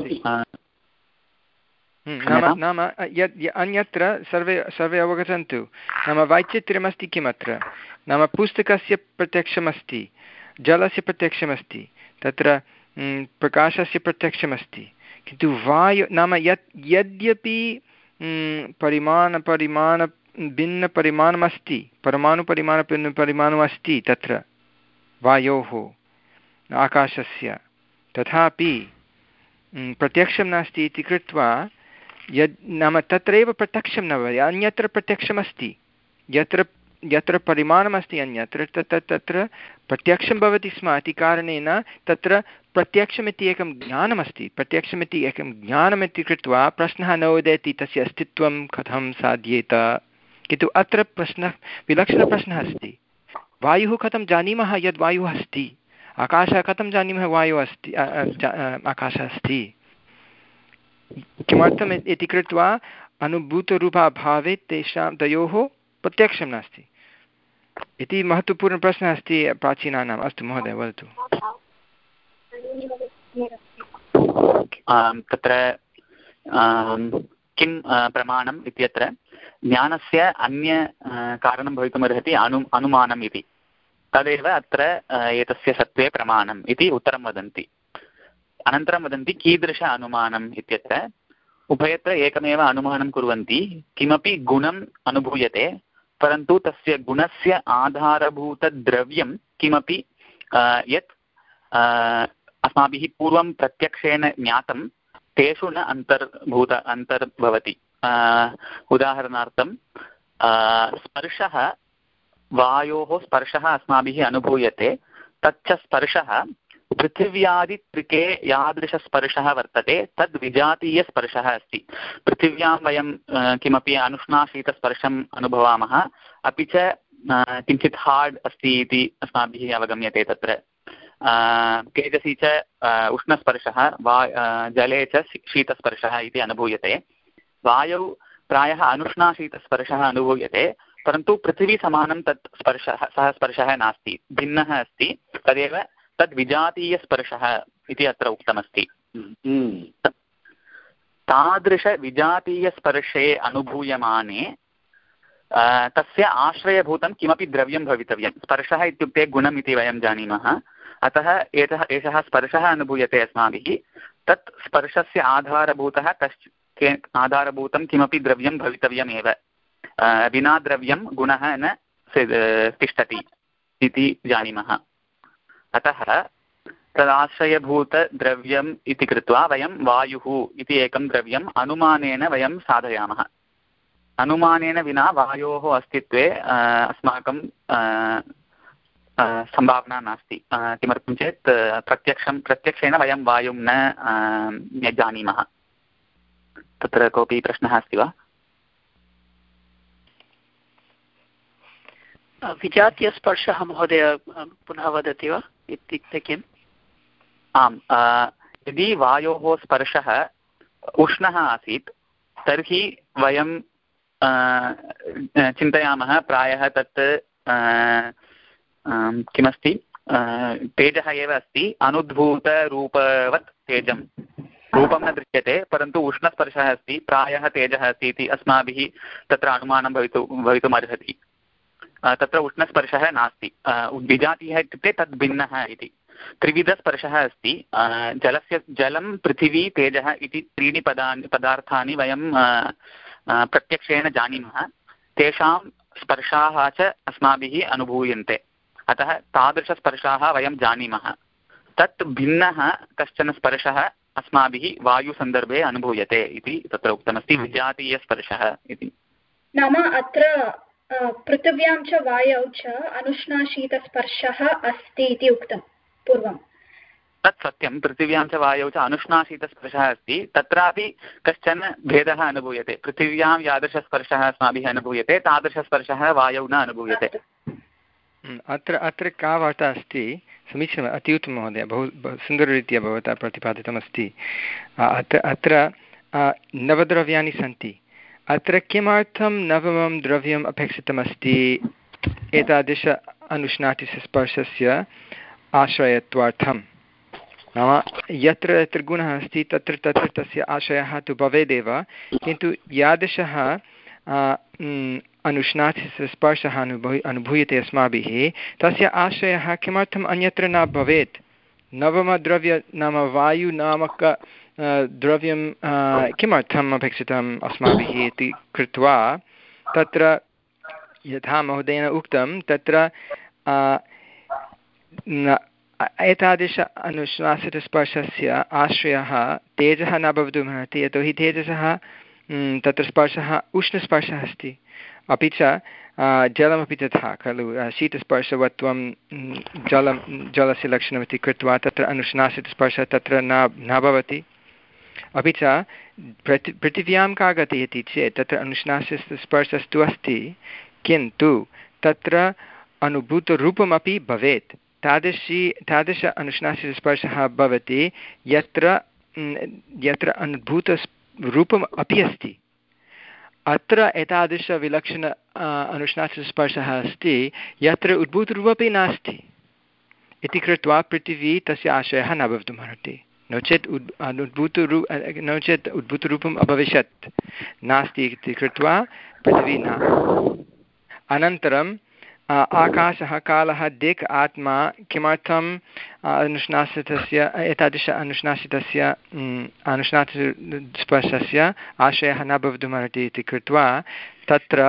नाम नाम यद् अन्यत्र सर्वे सर्वे अवगच्छन्तु नाम वैचित्र्यमस्ति किमत्र नाम पुस्तकस्य प्रत्यक्षमस्ति जलस्य प्रत्यक्षमस्ति तत्र प्रकाशस्य प्रत्यक्षमस्ति किन्तु वायु नाम यत् यद्यपि परिमाणपरिमाण भिन्नपरिमाणमस्ति परमाणुपरिमाणभिन्नपरिमाणम् अस्ति तत्र वायोः आकाशस्य तथापि प्रत्यक्षं नास्ति इति कृत्वा यद् नाम तत्रैव प्रत्यक्षं न भवति अन्यत्र प्रत्यक्षमस्ति यत्र यत्र परिमाणमस्ति अन्यत्र तत्र तत्र प्रत्यक्षं भवति स्म इति कारणेन तत्र प्रत्यक्षमिति एकं ज्ञानमस्ति प्रत्यक्षमिति एकं ज्ञानमिति कृत्वा प्रश्नः न उदेति तस्य अस्तित्वं कथं साध्येत किन्तु अत्र प्रश्नः विलक्षणप्रश्नः अस्ति वायुः कथं जानीमः यद् वायुः अस्ति आकाशः कथं जानीमः वायुः अस्ति आकाशः अस्ति किमर्थम् इति कृत्वा अनुभूतरूपाभावे तेषां तयोः प्रत्यक्षं नास्ति इति महत्त्वपूर्णप्रश्नः अस्ति प्राचीनानाम् अस्तु महोदय वदतु तत्र किं प्रमाणम् इत्यत्र ज्ञानस्य अन्य कारणं भवितुमर्हति अनु अनुमानम् इति तदेव अत्र एतस्य सत्त्वे प्रमाणम् इति उत्तरं वदन्ति अनन्तरं वदन्ति कीदृश अनुमानम् इत्यत्र उभयत्र एकमेव अनुमानं कुर्वन्ति किमपि गुणम् अनुभूयते परन्तु तस्य गुणस्य आधारभूतद्रव्यं किमपि यत् अस्माभिः पूर्वं प्रत्यक्षेण ज्ञातं तेषु न अन्तर्भूत अन्तर्भवति उदाहरणार्थं स्पर्शः वायोः स्पर्शः अस्माभिः अनुभूयते तच्च स्पर्शः पृथिव्यादित्रिके यादृशस्पर्शः वर्तते तद् विजातीयस्पर्शः अस्ति पृथिव्यां वयं किमपि अनुष्णाशीतस्पर्शम् अनुभवामः अपि च किञ्चित् हार्ड् अस्ति इति अस्माभिः अवगम्यते तत्र तेजसि च उष्णस्पर्शः वा जले च शीतस्पर्शः इति अनुभूयते वायौ प्रायः अनुष्णाशीतस्पर्शः अनुभूयते परन्तु पृथिवीसमानं तत् स्पर्शः सः स्पर्शः नास्ति भिन्नः अस्ति तदेव तद् विजातीयस्पर्शः इति अत्र उक्तमस्ति तादृशविजातीयस्पर्शे अनुभूयमाने तस्य आश्रयभूतं किमपि द्रव्यं भवितव्यं स्पर्शः इत्युक्ते गुणम् इति वयं जानीमः अतः एतः एषः स्पर्शः अनुभूयते अस्माभिः तत् स्पर्शस्य आधारभूतः कश्च आधारभूतं किमपि द्रव्यं भवितव्यमेव विना द्रव्यं गुणः न तिष्ठति इति जानीमः अतः तदाश्रयभूतद्रव्यम् इति कृत्वा वयं वायुः इति एकं द्रव्यम् अनुमानेन वयं साधयामः अनुमानेन विना वायोः अस्तित्वे अस्माकं सम्भावना नास्ति किमर्थं चेत् प्रत्यक्षं प्रत्यक्षेण वयं वायुं न जानीमः तत्र कोऽपि प्रश्नः अस्ति वा विजातीयस्पर्शः महोदय पुनः वदति वा इत्युक्ते किम् आम् यदि वायोः स्पर्शः उष्णः आसीत् तर्हि वयं चिन्तयामः प्रायः तत् किमस्ति तेजः एव अस्ति अनुद्भूतरूपवत् तेजं रूपं न दृश्यते परन्तु उष्णस्पर्शः अस्ति प्रायः तेजः अस्ति इति अस्माभिः तत्र अनुमानं भवितुं भवितुमर्हति तत्र उष्णस्पर्शः नास्ति विजातीयः इत्युक्ते तद् भिन्नः इति त्रिविधस्पर्शः अस्ति जलस्य जलं पृथिवी तेजः इति त्रीणि पदानि पदार्थानि वयं प्रत्यक्षेण जानीमः तेषां स्पर्शाः च अस्माभिः अनुभूयन्ते अतः तादृशस्पर्शाः वयं जानीमः तत् भिन्नः कश्चन स्पर्शः अस्माभिः वायुसन्दर्भे अनुभूयते इति तत्र उक्तमस्ति विजातीयस्पर्शः इति नाम अत्र पृथिव्यां च वायौ च अनुष्णाशीतस्पर्शः अस्ति इति उक्तं पूर्वं तत् सत्यं पृथिव्यां च वायौ च अनुष्णाशीतस्पर्शः अस्ति तत्रापि कश्चन भेदः अनुभूयते पृथिव्यां यादृशस्पर्शः अस्माभिः अनुभूयते तादृशस्पर्शः वायौ न अनुभूयते अत्र अत्र का वार्ता अस्ति समीचीनम् अति उत्तमं महोदय बहु सुन्दररीत्या भवता प्रतिपादितमस्ति अत्र अत्र नवद्रव्याणि सन्ति अत्र किमर्थं नवमं द्रव्यम् अपेक्षितमस्ति एतादृश अनुष्णातिस्पर्शस्य आश्रयत्वार्थं नाम यत्र यत्र गुणः अस्ति तत्र तत्र तस्य आशयः तु भवेदेव, किन्तु यादृशः अनुष्णास्य स्पर्शः अनुभूय अनुभूयते अस्माभिः तस्य आशयः किमर्थम् अन्यत्र न भवेत्। नवमद्रव्य नाम वायुनामक द्रव्यं किमर्थम् अपेक्षितम् अस्माभिः इति कृत्वा तत्र यथा महोदयेन उक्तं तत्र एतादृश अनुश्वासितस्पर्शस्य आश्रयः तेजः न भवितुम् अर्हति, यतोहि तेजसः तत्र स्पर्शः उष्णस्पर्शः अस्ति, अपि च जलमपि तथा खलु, शीतस्पर्शवत्वं जलं जलस्य लक्षणमिति कृत्वा तत्र अनुश्नासितस्पर्शः तत्र न न भवति। अपि च पृथि पृथिव्यां का गतिः इति चेत् तत्र अनुश्नासितस्पर्शस्तु अस्ति, किन्तु तत्र अनुभूतरूपमपि भवेत्। तादृशी तादृश अनुश्नासितस्पर्शः भवति यत्र यत्र अनुभूतरूपम् अपि अस्ति। अत्र एतादृशविलक्षण अनुश्नासितस्पर्शः अस्ति यत्र उद्भूतरूपमपि नास्ति इति कृत्वा पृथिवी तस्य आशयः न भवितुम् अर्हति। नो चेत् उद् उद्भूतरू नो चेत् उद्भूतरूपम् अभविष्यत्, नास्ति इति कृत्वा पृथिवी न। अनन्तरं आकाशः कालः दिक् आत्मा किमर्थम् अनुश्नासितस्य एतादृश अनुश्नासितस्य अनुश्नासितस्पर्शस्य आशयः न भवितुमर्हति इति कृत्वा तत्र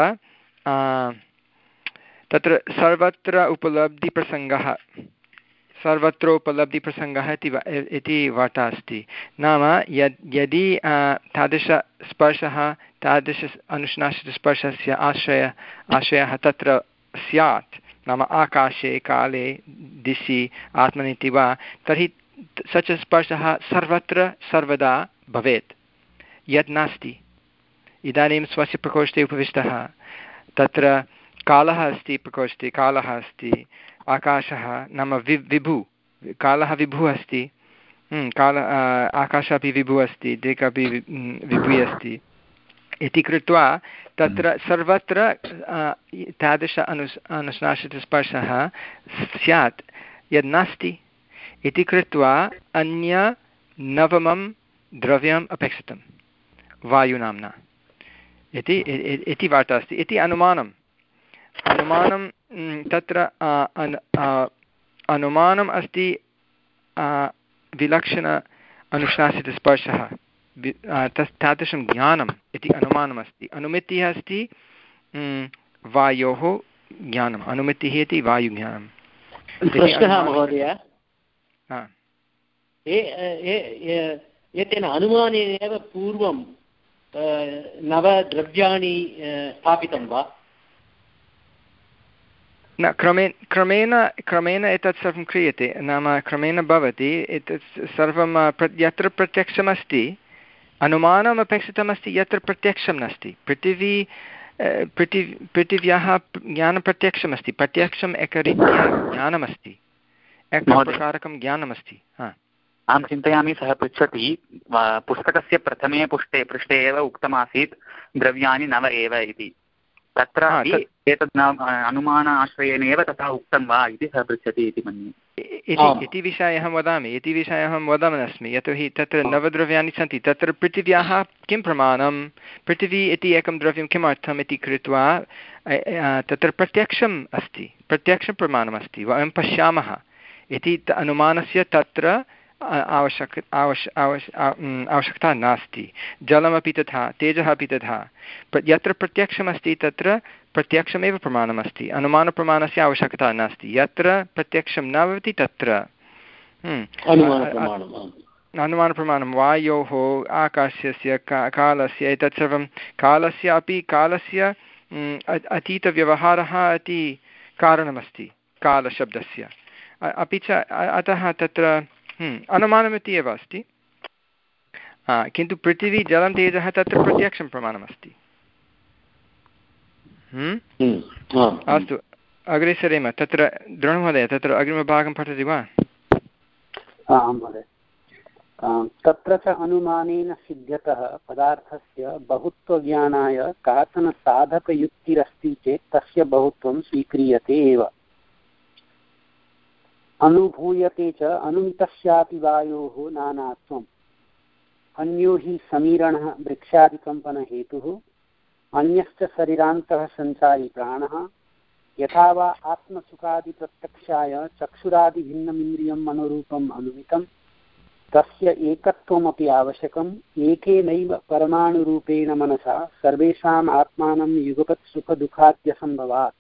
तत्र सर्वत्र उपलब्धिप्रसङ्गः सर्वत्र उपलब्धिप्रसङ्गः इति वार्ता अस्ति। नाम यद् यदि तादृशस्पर्शः तादृश अनुश्नासितस्पर्शस्य आशय आशयः तत्र स्यात्, नाम आकाशे काले दिशि आत्मनिति वा, तर्हि स च स्पर्शः सर्वत्र सर्वदा भवेत्, यत् नास्ति। इदानीं स्वस्य प्रकोष्ठे उपविष्टः, तत्र कालः अस्ति, प्रकोष्ठे कालः अस्ति, आकाशः नाम वि विभु कालः विभुः अस्ति, काल आकाशः अपि विभुः अस्ति, दिक् अपि विभुः अस्ति इति कृत्वा तत्र सर्वत्र तादृश अनुस् अनुश्नासितस्पर्शः स्यात्, यद् नास्ति इति कृत्वा अन्य नवमं द्रव्यम् अपेक्षितं वायुनाम्ना इति इति वार्ता अस्ति। इति अनुमानम् अनुमानं तत्र अनुमानम् अस्ति विलक्षण अनुश्नासितस्पर्शः तस् तादृशं ज्ञानम् इति अनुमानमस्ति। अनुमितिः अस्ति वायोः ज्ञानम्, अनुमितिः इति वायुज्ञानं। प्रश्नः महोदय, एतेन अनुमानेन पूर्वं नवद्रव्याणि स्थापितं वा? न, क्रमेण क्रमेण क्रमेण एतत् सर्वं क्रियते, नाम क्रमेण भवति एतत् सर्वं यत्र प्रत्यक्षमस्ति अनुमानम् अपेक्षितमस्ति, यत्र प्रत्यक्षं नास्ति। पृथिवी पृथि पृथिव्याः ज्ञानप्रत्यक्षमस्ति, प्रत्यक्षम् एकरीत्या ज्ञानमस्ति, एकप्रकारकं ज्ञानमस्ति। अहं चिन्तयामि सः पृच्छति पुस्तकस्य प्रथमे पुष्टे पृष्ठे एव उक्तमासीत् द्रव्याणि नव एव इति, तत्र एतद् अनुमान आश्रयेणेव तथा उक्तं वा इति सः पृच्छति इति मन्ये। इति विषये अहं वदामि इति विषये अहं वदन्नस्मि, यतोहि तत्र नवद्रव्याणि सन्ति। तत्र पृथिव्याः किं प्रमाणं, पृथिवी इति एकं द्रव्यं किमर्थम् इति कृत्वा तत्र प्रत्यक्षम् अस्ति, प्रत्यक्षप्रमाणमस्ति, वयं पश्यामः इति अनुमानस्य तत्र आवश्यक आवश्य आवश्य आवश्यकता नास्ति। जलमपि तथा, तेजः अपि तथा, यत्र प्रत्यक्षमस्ति तत्र प्रत्यक्षमेव प्रमाणमस्ति, अनुमानप्रमाणस्य आवश्यकता नास्ति। यत्र प्रत्यक्षं न भवति तत्र अनुमानप्रमाणं वायोः आकाशस्य का कालस्य एतत् सर्वं कालस्य अपि कालस्य अतीतव्यवहारः इति कारणमस्ति कालशब्दस्य, अपि च अतः तत्र अनुमानमिति एव अस्ति। किन्तु पृथिवी जलं तेजः तत्र प्रत्यक्षं प्रमाणमस्ति। अस्तु, अग्रे सरेम। तत्र द्रोणमहोदय, तत्र अग्रिमभागं पठति वा? आं महोदय। तत्र च अनुमानेन सिद्ध्यतः पदार्थस्य बहुत्वज्ञानाय काचन साधकयुक्तिरस्ति चेत् तस्य बहुत्वं स्वीक्रियते एव। अनुभूयते च अनुमितस्यापि वायोः नानात्वम् अन्यो हि समीरणः वृक्षादिकम्पनहेतुः अन्यश्च शरीरान्तः सञ्चारी प्राणः यथा वा आत्मसुखादिप्रत्यक्षाय चक्षुरादिभिन्नमिन्द्रियं मनोरूपम् अनुमितं तस्य एकत्वमपि आवश्यकम् एकेनैव परमाणुरूपेण मनसा सर्वेषाम् आत्मानं युगपत् सुखदुःखाद्यसम्भवात्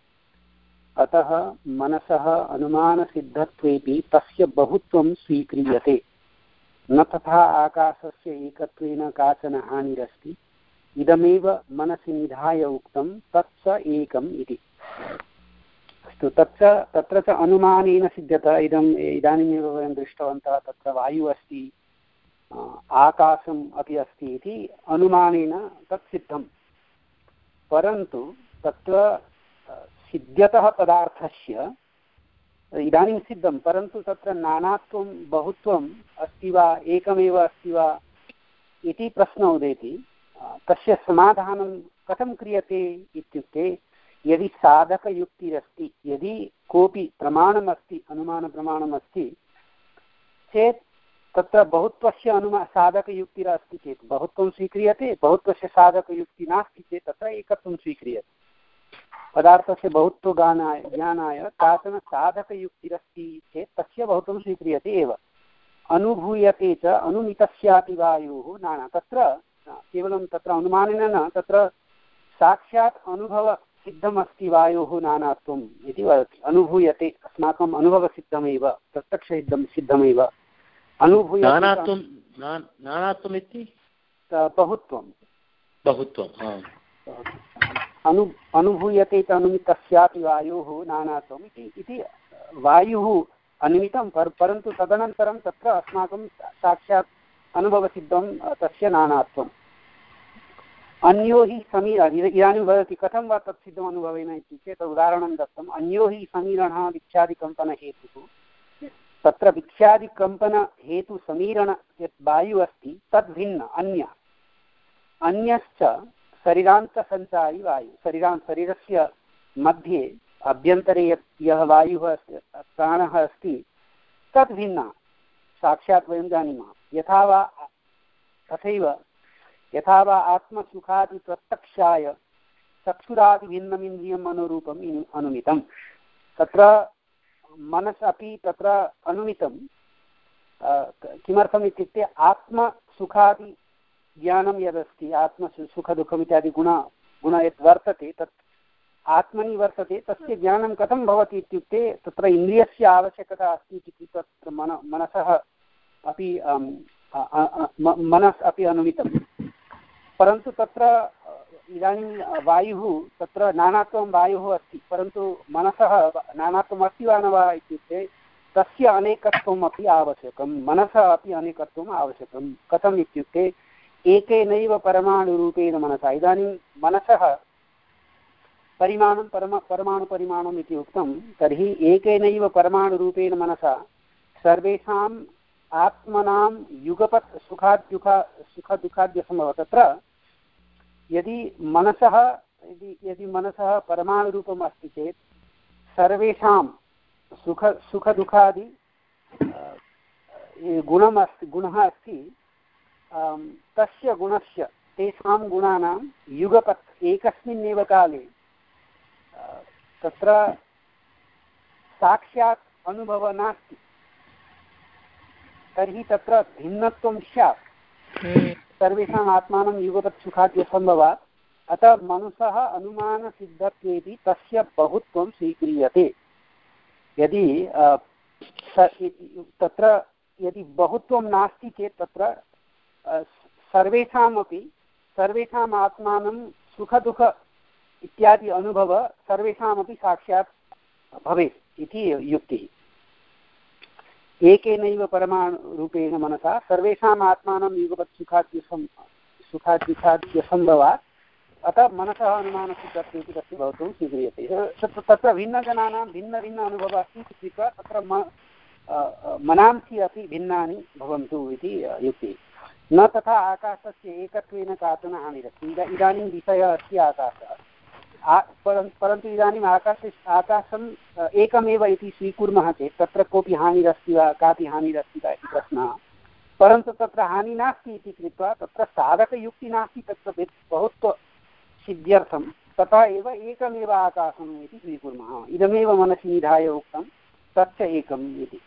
अतः मनसः अनुमानसिद्धत्वेपि तस्य बहुत्वं स्वीक्रियते न तथा आकाशस्य एकत्वेन काचन हानिरस्ति इदमेव मनसि निधाय उक्तं तत्स एकम् इति। अस्तु, तत्र तत्र च अनुमानेन सिद्ध्यता। इदम् इदानीमेव वयं दृष्टवन्तः, तत्र वायुः अस्ति, आकाशम् अपि अस्ति इति अनुमानेन तत् सिद्धं। परन्तु तत्र सिद्ध्यतः पदार्थस्य इदानीं सिद्धं, परन्तु तत्र नानात्वं बहुत्वम् अस्ति वा एकमेव अस्ति वा इति प्रश्नः उदेति। तस्य समाधानं कथं क्रियते इत्युक्ते यदि साधकयुक्तिरस्ति, यदि कोऽपि प्रमाणमस्ति, अनुमानप्रमाणमस्ति चेत् तत्र बहुत्वस्य अनुमा साधकयुक्तिरस्ति चेत् बहुत्वं स्वीक्रियते, बहुत्वस्य साधकयुक्तिः नास्ति चेत् तत्र एकत्वं स्वीक्रियते। पदार्थस्य बहुत्वज्ञानाय ज्ञानाय काचन साधकयुक्तिरस्ति चेत् तस्य बहुत्वं स्वीक्रियते एव। अनुभूयते च अनुमितस्यापि वायुः नाना, तत्र केवलं तत्र अनुमानेन न, तत्र साक्षात् अनुभवसिद्धमस्ति वायोः नानात्वम् इति वदति। अनुभूयते, अस्माकम् अनुभवसिद्धमेव, प्रत्यक्षसिद्धं सिद्धमेव। अनुभूयते नानात्वम् इति बहुत्वं बहुत्वम् अनु अनुभूयते च अनुमितस्यापि वायोः नानात्वम् इति। वायुः अनुमितं, पर परन्तु तदनन्तरं तत्र अस्माकं साक्षात् अनुभवसिद्धं तस्य नानात्वम्। अन्यो हि समीर, इदानीं वदति कथं वा तत् सिद्धम् अनुभवेन इत्युक्ते तद् उदाहरणं दत्तम्। अन्यो हि समीरणः विक्षादिकम्पनहेतुः, तत्र विक्षादिकम्पनहेतुसमीरण यत् वायुः अस्ति तद् भिन्न अन्य। अन्यश्च शरीरान्तसञ्चारी वायुः, शरीरान् शरीरस्य मध्ये अभ्यन्तरे यत् यः वायुः अस्ति, प्राणः अस्ति तद् भिन्नः, साक्षात् वयं जानीमः। यथा वा तथैव यथा वा आत्मसुखादिप्रत्यक्षाय चक्षुरादिभिन्नमिन्द्रियम् अनुरूपम् अनुमितं, तत्र मनस् अपि तत्र अनुमितं। किमर्थम् इत्युक्ते आत्मसुखादि ज्ञानं यदस्ति, आत्मसुखदुःखम् इत्यादि गुण गुण यत् वर्तते तत् आत्मनि वर्तते, तस्य ज्ञानं कथं भवति इत्युक्ते तत्र इन्द्रियस्य आवश्यकता अस्ति इति तत्र मन मनसः अपि मनस् अपि अनुमितं। परन्तु तत्र इदानीं वायुः, तत्र नानात्वं वायुः अस्ति, परन्तु मनसः नानात्वम् अस्ति वा न वा इत्युक्ते तस्य अनेकत्वम् अपि आवश्यकं, मनसः अपि अनेकत्वम् आवश्यकं। कथम् इत्युक्ते एकेनैव परमाणुरूपेण मनसा, इदानीं मनसः परिमाणं परम परमाणुपरिमाणम् इति उक्तं, तर्हि एकेनैव परमाणुरूपेण मनसा सर्वेषाम् आत्मनां युगपत् सुखाद्युखा सुखदुःखाद्यसम्भवः। तत्र यदि मनसः यदि यदि मनसः परमाणुरूपम् अस्ति चेत् सर्वेषां सुख सुखदुःखादि गुणम् अस्ति गुणः अस्ति, तस्य गुणस्य तेषां गुणानां युगपत् एकस्मिन्नेव काले तत्र साक्षात् अनुभवः नास्ति, तर्हि तत्र भिन्नत्वं स्यात्। सर्वेषाम् आत्मानं युगपत् सुखाद्यसम्भवात्, अतः मनुष्यः अनुमानसिद्धत्वेपि तस्य बहुत्वं स्वीक्रियते। यदि तत्र यदि बहुत्वं नास्ति चेत् तत्र सर्वेषामपि सर्वेषाम् आत्मानं सुखदुःख इत्यादि अनुभव सर्वेषामपि साक्षात् भवेत् इति युक्तिः। एकेनैव परमाणुरूपेण मनसा सर्वेषाम् आत्मानं युगपत् सुखाद्यसं सुखाद्युखाद्यसम्भवात्, अतः मनसः अनुमानसिद्धत्वेपि तस्य बहुत्वं स्वीक्रियते। तत्र भिन्नजनानां भिन्नभिन्न अनुभवः अस्ति इति कृत्वा तत्र मनांसि अपि भिन्नानि भवन्तु इति युक्तिः। न तथा आकाशस्य एकत्वेन काचन हानिरस्ति। इदानीं विषयः अस्ति आकाशः, परन्तु इदानीम् आकाशे आकाशं एकमेव इति स्वीकुर्मः चेत् तत्र कोऽपि हानिरस्ति वा कापि हानिरस्ति वा इति प्रश्नः परन्तु तत्र हानिः नास्ति इति कृत्वा तत्र साधकयुक्तिः नास्ति तत्र बहुत्वसिद्ध्यर्थं तथा एव एकमेव आकाशम् इति स्वीकुर्मः इदमेव मनसि निधाय उक्तं तच्च एकम् इति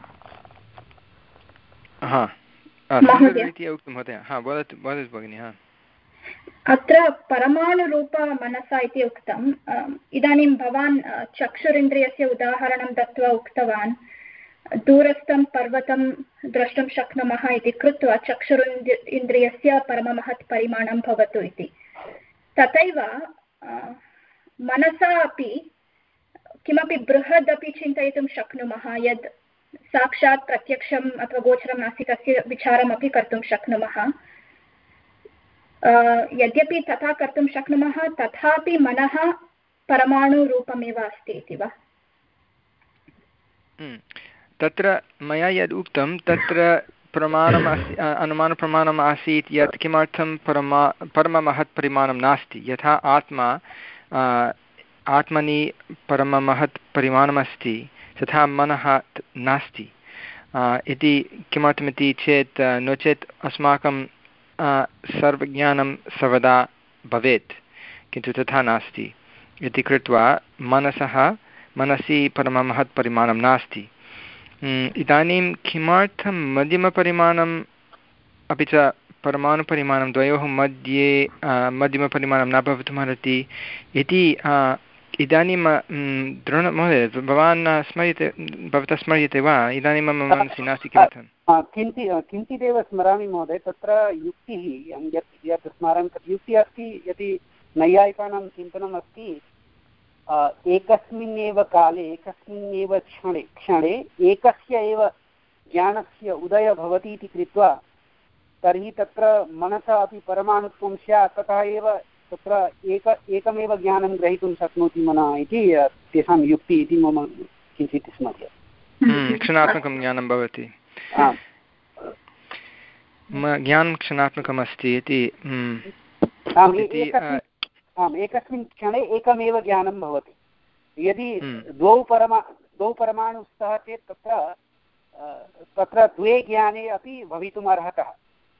अत्र परमाणुरूपमनसा इति उक्तम् इदानीं भवान् चक्षुरिन्द्रियस्य उदाहरणं दत्त्वा उक्तवान् दूरस्थं पर्वतं द्रष्टुं शक्नुमः इति कृत्वा चक्षुरिन्द्रि इन्द्रियस्य परममहत् परिमाणं भवतु इति तथैव मनसा अपि किमपि बृहदपि चिन्तयितुं शक्नुमः यद् साक्षात् प्रत्यक्षम् अथवा गोचरं नास्ति तस्य विचारमपि कर्तुं शक्नुमः यद्यपि तथा कर्तुं शक्नुमः तथापि मनः परमाणुरूपमेव अस्ति इति वा तत्र मया यद् उक्तं तत्र प्रमाणम् अस्ति अनुमानप्रमाणम् आसीत् यत् किमर्थं परमा परममहत् परिमाणं नास्ति यथा आत्मा आत्मनि परममहत् परिमाणमस्ति तथा मनः नास्ति इति किमर्थमिति चेत् नो चेत् अस्माकं सर्वज्ञानं सर्वदा भवेत् किन्तु तथा नास्ति इति कृत्वा मनसः मनसि परममहत् परिमाणं नास्ति इदानीं किमर्थं मध्यमपरिमाणम् अपि च परमाणुपरिमाणं द्वयोः मध्ये मध्यमपरिमाणं न भवितुमर्हति इति इदानीं द्रोण महोदय भवान् स्मर्यते भवतः स्मर्यते वा इदानीं मम मनसि नास्ति किमर्थं किञ्चित् किञ्चिदेव स्मरामि महोदय तत्र युक्तिः अहं यत् यत् स्मरामि तत् युक्तिः अस्ति यदि नैयायिकानां चिन्तनम् अस्ति एकस्मिन्नेव काले एकस्मिन्नेव क्षणे क्षणे एकस्य एव ज्ञानस्य उदयः भवति इति कृत्वा तर्हि तत्र मनसः अपि परमाणुत्वं स्यात् ततः एव तत्र एक एकमेव ज्ञानं ग्रहीतुं शक्नोति मनः इति तेषां युक्तिः इति मम किञ्चित् स्मर्यते क्षणात्मकं ज्ञानं भवति ज्ञानं क्षणात्मकम् अस्ति इति आम् एकस्मिन् क्षणे एकमेव ज्ञानं भवति यदि द्वौ परमा द्वौ परमाणु स्तः चेत् तत्र तत्र द्वे ज्ञाने अपि भवितुमर्हतः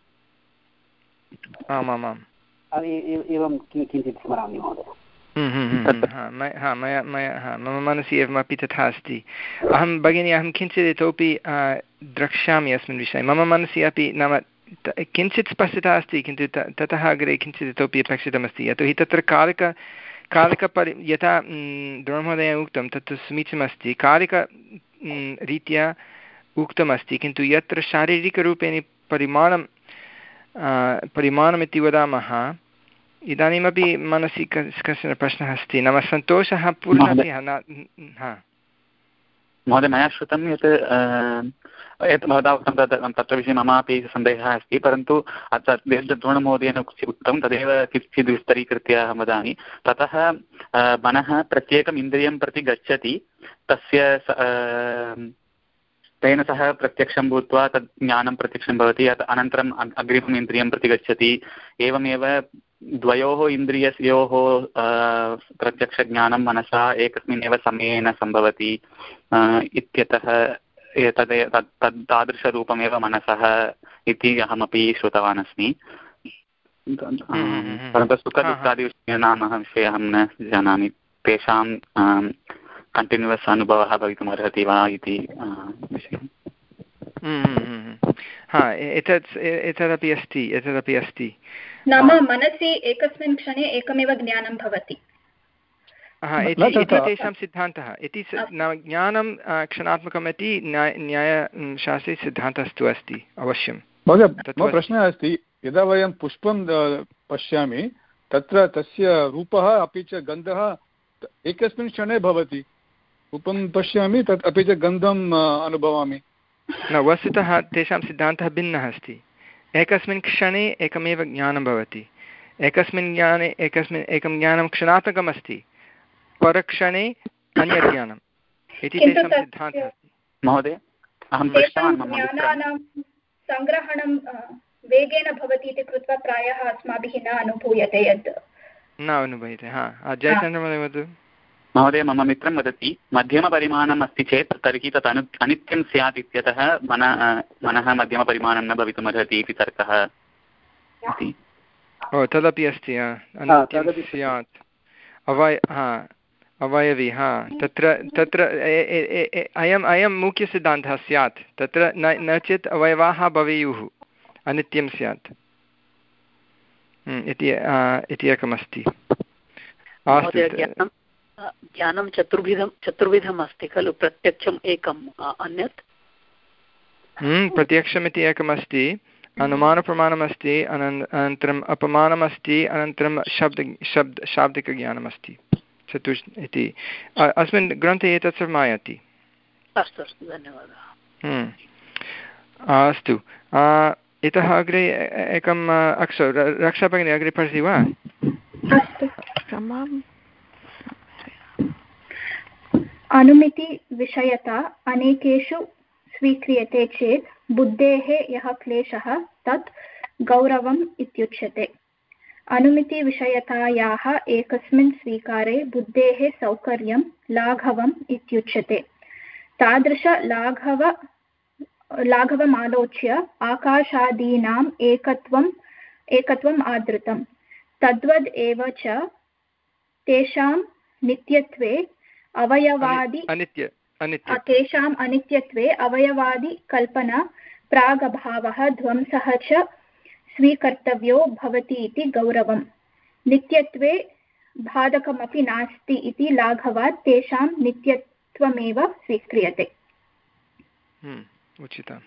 आमामाम् एवं किञ्चित् स्मरामि महोदय मया मया मम मनसि एवमपि तथा अस्ति अहं भगिनी अहं किञ्चित् इतोपि द्रक्ष्यामि अस्मिन् विषये मम मनसि अपि नाम किञ्चित् स्पष्टता अस्ति किन्तु ततः अग्रे किञ्चित् इतोपि अपेक्षितमस्ति यतोहि तत्र कालिक कालिकपरि यथा द्रोणमहोदयेन उक्तं तत्तु समीचीनमस्ति कालिक रीत्या उक्तमस्ति किन्तु यत्र शारीरिकरूपेण परिमाणं परिमाणमिति वदामः इदानीमपि मनसि कश्चन प्रश्नः अस्ति नाम सन्तोषः पूर्णतया न महोदय मया श्रुतं यत् यत् भवता उक्तं तत् तत्र विषये ममापि सन्देहः अस्ति परन्तु द्रोणमहोदयेन उक्तं तदेव किञ्चित् विस्तरीकृत्य अहं वदामि ततः मनः प्रत्येकम् इन्द्रियं प्रति गच्छति तस्य तेन सह प्रत्यक्षं भूत्वा तद् ज्ञानं प्रत्यक्षं भवति यत् अनन्तरम् अग्रिमम् इन्द्रियं प्रति गच्छति एवमेव द्वयोः इन्द्रिययोः प्रत्यक्षज्ञानं मनसा एकस्मिन्नेव समयेन सम्भवति इत्यतः तद् तद् तादृशरूपमेव मनसः इति अहमपि श्रुतवान् अस्मि परन्तु सुखदुःखादिविषयाणां विषये अहं न जानामि तेषां कण्टिन्यूस् अनुभवः भवितुमर्हति वा इति विषयः हा एतत् एतदपि अस्ति एतदपि अस्ति नाम मनसि एकस्मिन् क्षणे एकमेव ज्ञानं भवति इति तेषां सिद्धान्तः इति ज्ञानं क्षणात्मकम् इति न्यायशास्त्रे सिद्धान्तस्तु अस्ति अवश्यं महोदय मम प्रश्नः अस्ति यदा वयं पुष्पं पश्यामि तत्र तस्य रूपः अपि च गन्धः एकस्मिन् क्षणे भवति रूपं पश्यामि तत् अपि च गन्धम् अनुभवामि न वस्तुतः तेषां सिद्धान्तः भिन्नः अस्ति एकस्मिन् क्षणे एकमेव ज्ञानं भवति एकस्मिन् ज्ञाने एकस्मिन् एकं ज्ञानं क्षणात्मकम् अस्ति परक्षणे अन्यत् ज्ञानम् इति तेषां सिद्धान्तः अस्ति महोदय अहं ज्ञानानां सङ्ग्रहणं वेगेन भवति इति कृत्वा प्रायः अस्माभिः न अनुभूयते यत् न अनुभूयते हा जयचन्द्रमहोदय वदतु महोदय मम मित्रं वदति मध्यमपरिमाणम् अस्ति चेत् तर्हि तत् अनु अनित्यं स्यात् इत्यतः मन मनः मध्यमपरिमाणं न भवितुमर्हति इति तर्कः इति। ओ तदपि अस्ति अनित्यं स्यात् अवय हा अवयवी हा तत्र तत्र अयम् अयं मुख्यसिद्धान्तः स्यात् तत्र न न चेत् अवयवाः भवेयुः अनित्यं स्यात् इति इति एकमस्ति। ज्ञानं चतुर्विधं चतुर्विधम् अस्ति खलु प्रत्यक्षम् एकम् अन्यत् प्रत्यक्षमिति एकमस्ति अनुमानप्रमाणमस्ति अनन्तरम् अपमानमस्ति अनन्तरं शब्द शब्द शाब्दिकज्ञानमस्ति चतुष् इति अस्मिन् ग्रन्थे एतत् सर्वम् आयाति। अस्तु अस्तु धन्यवादः। अस्तु इतः अग्रे एकम् अक्षर रक्षा भगिनी अग्रे पठति वा? अनुमितिविषयता अनेकेषु स्वीक्रियते चेत् बुद्धेः यः क्लेशः तत् गौरवम् इत्युच्यते। अनुमितिविषयतायाः एकस्मिन् स्वीकारे बुद्धेः सौकर्यं लाघवम् इत्युच्यते। तादृशलाघव लाघवमालोच्य आकाशादीनाम् एकत्वम् एकत्वम् आदृतं। तद्वद् एव च तेषां नित्यत्वे अवयवादि अनित्य अनित्य तेषाम् अनित्यत्वे अवयवादिकल्पना प्रागभावः ध्वंसः च स्वीकर्तव्यो भवति इति गौरवम्। नित्यत्वे बाधकमपि नास्ति इति लाघवात् तेषां नित्यत्वमेव स्वीक्रियते। उचितम्।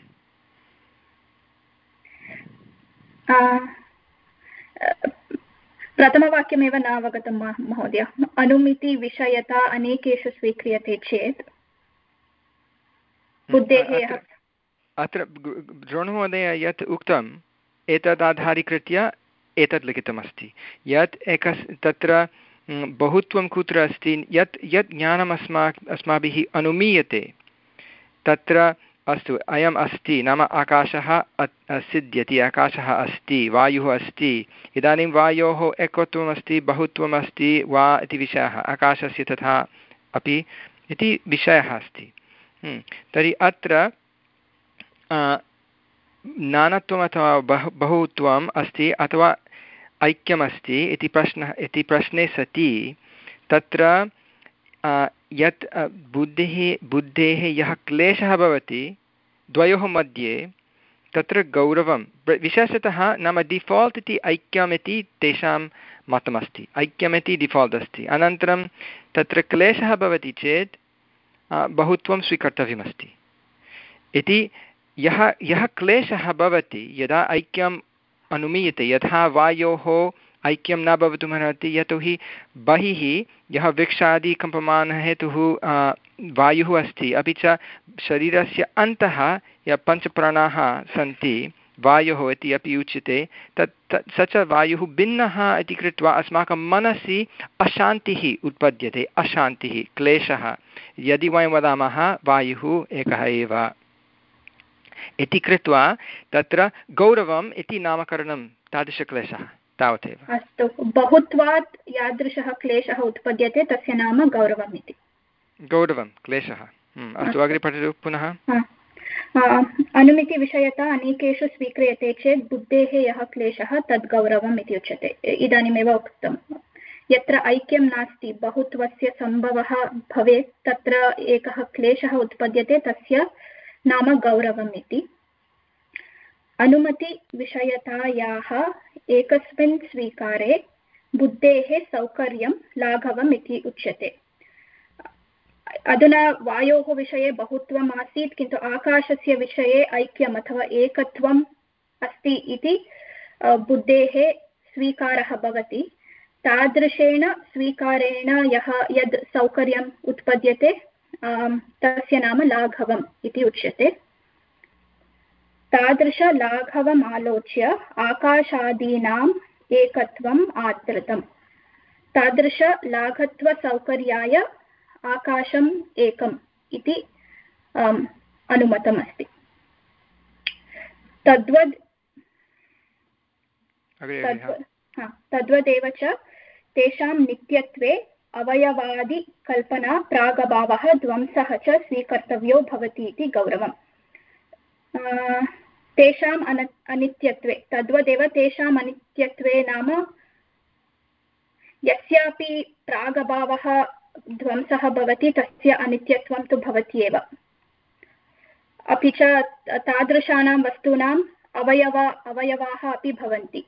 प्रथमवाक्यमेव न अवगतं महोदय। अनुमितिविषयता अनेकेषु स्वीक्रियते चेत् बुद्धेः अत्र द्रोणमहोदय यत् उक्तम् एतदाधारीकृत्य एतत् लिखितमस्ति यत् एकस् तत्र बहुत्वं कुत्र अस्ति यत् यत् ज्ञानम् अस्मा अस्माभिः अनुमीयते तत्र अस्तु अयम् अस्ति नाम आकाशः सिद्ध्यति आकाशः अस्ति वायुः अस्ति इदानीं वायोः एकत्वम् अस्ति बहुत्वम् अस्ति वा इति विषयः आकाशस्य तथा अपि इति विषयः अस्ति। तर्हि अत्र नानत्वम् अथवा बहु बहुत्वम् अस्ति अथवा ऐक्यमस्ति इति प्रश्नः इति प्रश्ने सति तत्र यत् बुद्धिः बुद्धेः यः क्लेशः भवति द्वयोः मध्ये तत्र गौरवं विशेषतः नाम डिफ़ाल्ट् इति ऐक्यम् इति तेषां मतमस्ति ऐक्यमिति डिफ़ाल्ट् अस्ति अनन्तरं तत्र क्लेशः भवति चेत् बहुत्वं स्वीकर्तव्यमस्ति इति यः यः क्लेशः भवति यदा ऐक्यम् अनुमीयते यथा वायोः ऐक्यं न भवितुमर्हति यतोहि बहिः यः वृक्षादिकम्पमानः हेतुः वायुः अस्ति अपि च शरीरस्य अन्तः यः पञ्चप्राणाः सन्ति वायुः इति अपि उच्यते तत् स च वायुः भिन्नः इति कृत्वा अस्माकं मनसि अशान्तिः उत्पद्यते अशान्तिः क्लेशः यदि वयं वदामः वायुः एकः एव इति कृत्वा तत्र गौरवम् इति नामकरणं तादृशक्लेशः तावदेव। अस्तु बहुत्वात् यादृशः क्लेशः उत्पद्यते तस्य नाम गौरवम् इति गौरवं क्लेशः। अस्तु अग्रे पठतु पुनः। अनुमितिविषयता अनेकेषु स्वीक्रियते चेत् बुद्धेः यः क्लेशः तद् गौरवम् इति उच्यते। इदानीमेव उक्तं यत्र ऐक्यं नास्ति बहुत्वस्य सम्भवः भवेत् तत्र एकः क्लेशः उत्पद्यते तस्य नाम गौरवम् इति। अनुमतिविषयतायाः एकस्मिन् स्वीकारे बुद्धेः सौकर्यं लाघवम् इति उच्यते। अधुना वायोः विषये बहुत्वम् आसीत् किन्तु आकाशस्य विषये ऐक्यम् अथवा एकत्वम् अस्ति इति बुद्धेः स्वीकारः भवति। तादृशेन स्वीकारेण यः यद् सौकर्यम् उत्पद्यते तस्य नाम लाघवम् इति उच्यते। तादृशलाघवम् आलोच्य आकाशादीनाम् एकत्वम् आदृतम्। तादृशलाघत्वसौकर्याय आकाशम् एकम् इति अनुमतमस्ति। तद्वद् तद्वदेव च तेषां नित्यत्वे अवयवादिकल्पना प्रागभावः ध्वंसः च स्वीकर्तव्यो भवति इति गौरवम्। तेषाम् अन अनित्यत्वे तद्वदेव तेषाम् अनित्यत्वे नाम यस्यापि प्रागभावः ध्वंसः भवति तस्य अनित्यत्वं तु भवति एव। अपि च तादृशानां वस्तूनाम् अवयव अवयवाः अपि भवन्ति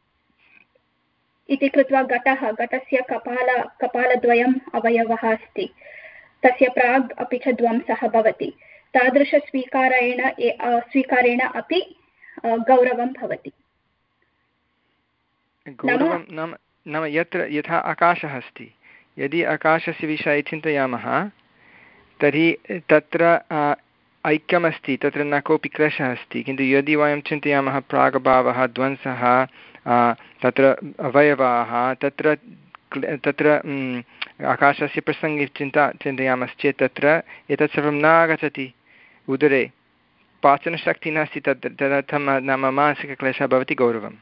इति कृत्वा घटः घटस्य कपाल कपालद्वयम् अवयवः अस्ति, तस्य प्राग् अपि च ध्वंसः भवति। तादृशस्वीकारेण स्वीकारेण अपि गौरवं भवति। गौरवं नाम नाम यत्र यथा आकाशः अस्ति, यदि आकाशस्य विषये चिन्तयामः तर्हि तत्र ऐक्यमस्ति, तत्र न कोऽपि क्लेशः अस्ति। किन्तु यदि वयं चिन्तयामः प्रागभावः ध्वंसः तत्र अवयवाः तत्र तत्र आकाशस्य प्रसङ्गे चिन्ता चिन्तयामश्चेत् तत्र एतत् सर्वं न आगच्छति। उदरे पाचनशक्तिः नास्ति, तद् तदर्थं नाम मानसिकक्लेशः भवति गौरवम्।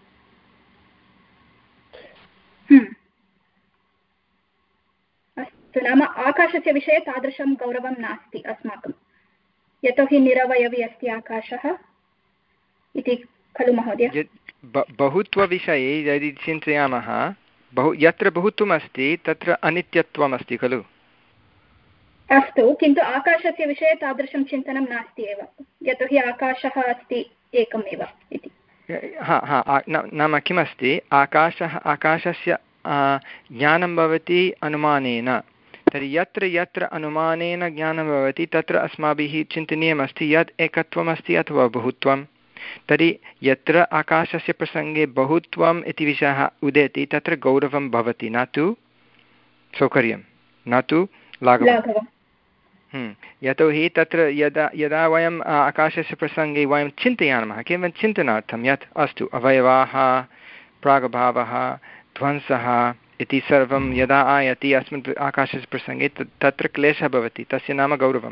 अस्तु, नाम आकाशस्य विषये तादृशं गौरवं नास्ति अस्माकं, यतोहि निरवयवी अस्ति आकाशः इति खलु महोदय। बहुत्वविषये यदि चिन्तयामः, बहु यत्र बहुत्वम् अस्ति तत्र अनित्यत्वम् अस्ति खलु। अस्तु, किन्तु आकाशस्य विषये तादृशं चिन्तनं नास्ति एव, यतोहि आकाशः अस्ति एकमेव इति। हा हा नाम किमस्ति, आकाशः आकाशस्य ज्ञानं भवति अनुमानेन। तर्हि यत्र यत्र अनुमानेन ज्ञानं भवति तत्र अस्माभिः चिन्तनीयमस्ति यत् एकत्वमस्ति अथवा बहुत्वं। तर्हि यत्र आकाशस्य प्रसङ्गे बहुत्वम् इति विषयः उदेति तत्र गौरवं भवति, न तु सौकर्यं, न तु लाघवं। यतोहि तत्र यदा यदा वयम् आकाशस्य प्रसङ्गे वयं चिन्तयामः केवलं चिन्तनार्थं यत् अस्तु अवयवाः प्रागभावः ध्वंसः इति सर्वं यदा आयाति अस्मिन् आकाशस्य प्रसङ्गे तत्र क्लेशः भवति, तस्य नाम गौरवम्।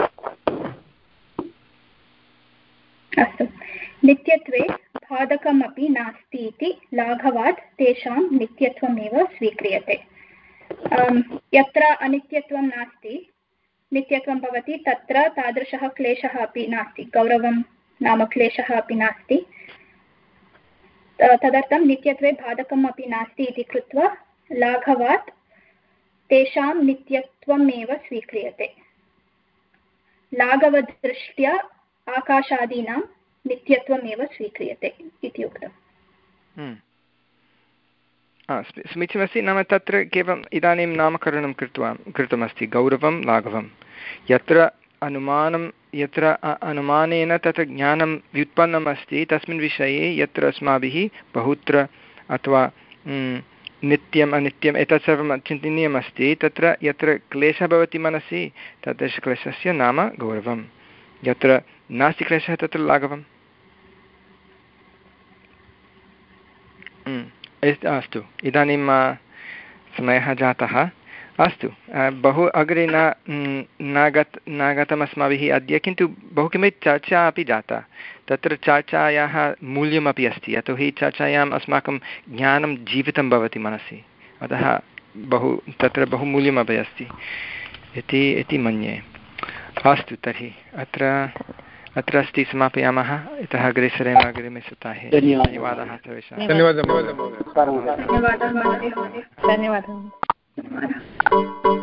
अस्तु, नित्यत्वे बाधकमपि नास्ति इति लाघवात् तेषां नित्यत्वमेव स्वीक्रियते। यत्र अनित्यत्वं नास्ति नित्यत्वं भवति तत्र तादृशः क्लेशः अपि नास्ति, गौरवं नाम क्लेशः अपि नास्ति। तदर्थं नित्यत्वे बाधकम् अपि नास्ति इति कृत्वा लाघवात् तेषां नित्यत्वमेव स्वीक्रियते। लाघवदृष्ट्या आकाशादीनां नित्यत्वमेव स्वीक्रियते इति उक्तम्। समीचीनमस्ति। नाम तत्र केवलम् इदानीं नामकरणं कृत्वा कृतमस्ति गौरवं लाघवं। यत्र अनुमानं यत्र अनुमानेन तत्र ज्ञानं व्युत्पन्नम् अस्ति तस्मिन् विषये यत्र अस्माभिः बहुत्र अथवा नित्यम् अनित्यम् एतत् सर्वं चिन्तनीयमस्ति, तत्र यत्र क्लेशः भवति मनसि तादृशक्लेशस्य नाम गौरवं। यत्र नास्ति क्लेशः तत्र लाघवम्। अस्तु, इदानीं समयः जातः। अस्तु, बहु अग्रे न न गत न गतम् अस्माभिः अद्य, किन्तु बहु किमपि चर्चा अपि जाता। तत्र चर्चायाः मूल्यमपि अस्ति, यतोहि चर्चायाम् अस्माकं ज्ञानं जीवितं भवति मनसि, अतः बहु तत्र बहु मूल्यमपि अस्ति इति इति मन्ये। अस्तु, तर्हि अत्र अत्र अस्ति समापयामः। इतः अग्रे सरेम अग्रिमे सप्ताहे। धन्यवादाः सर्वेषां। धन्यवादः धन्यवादः।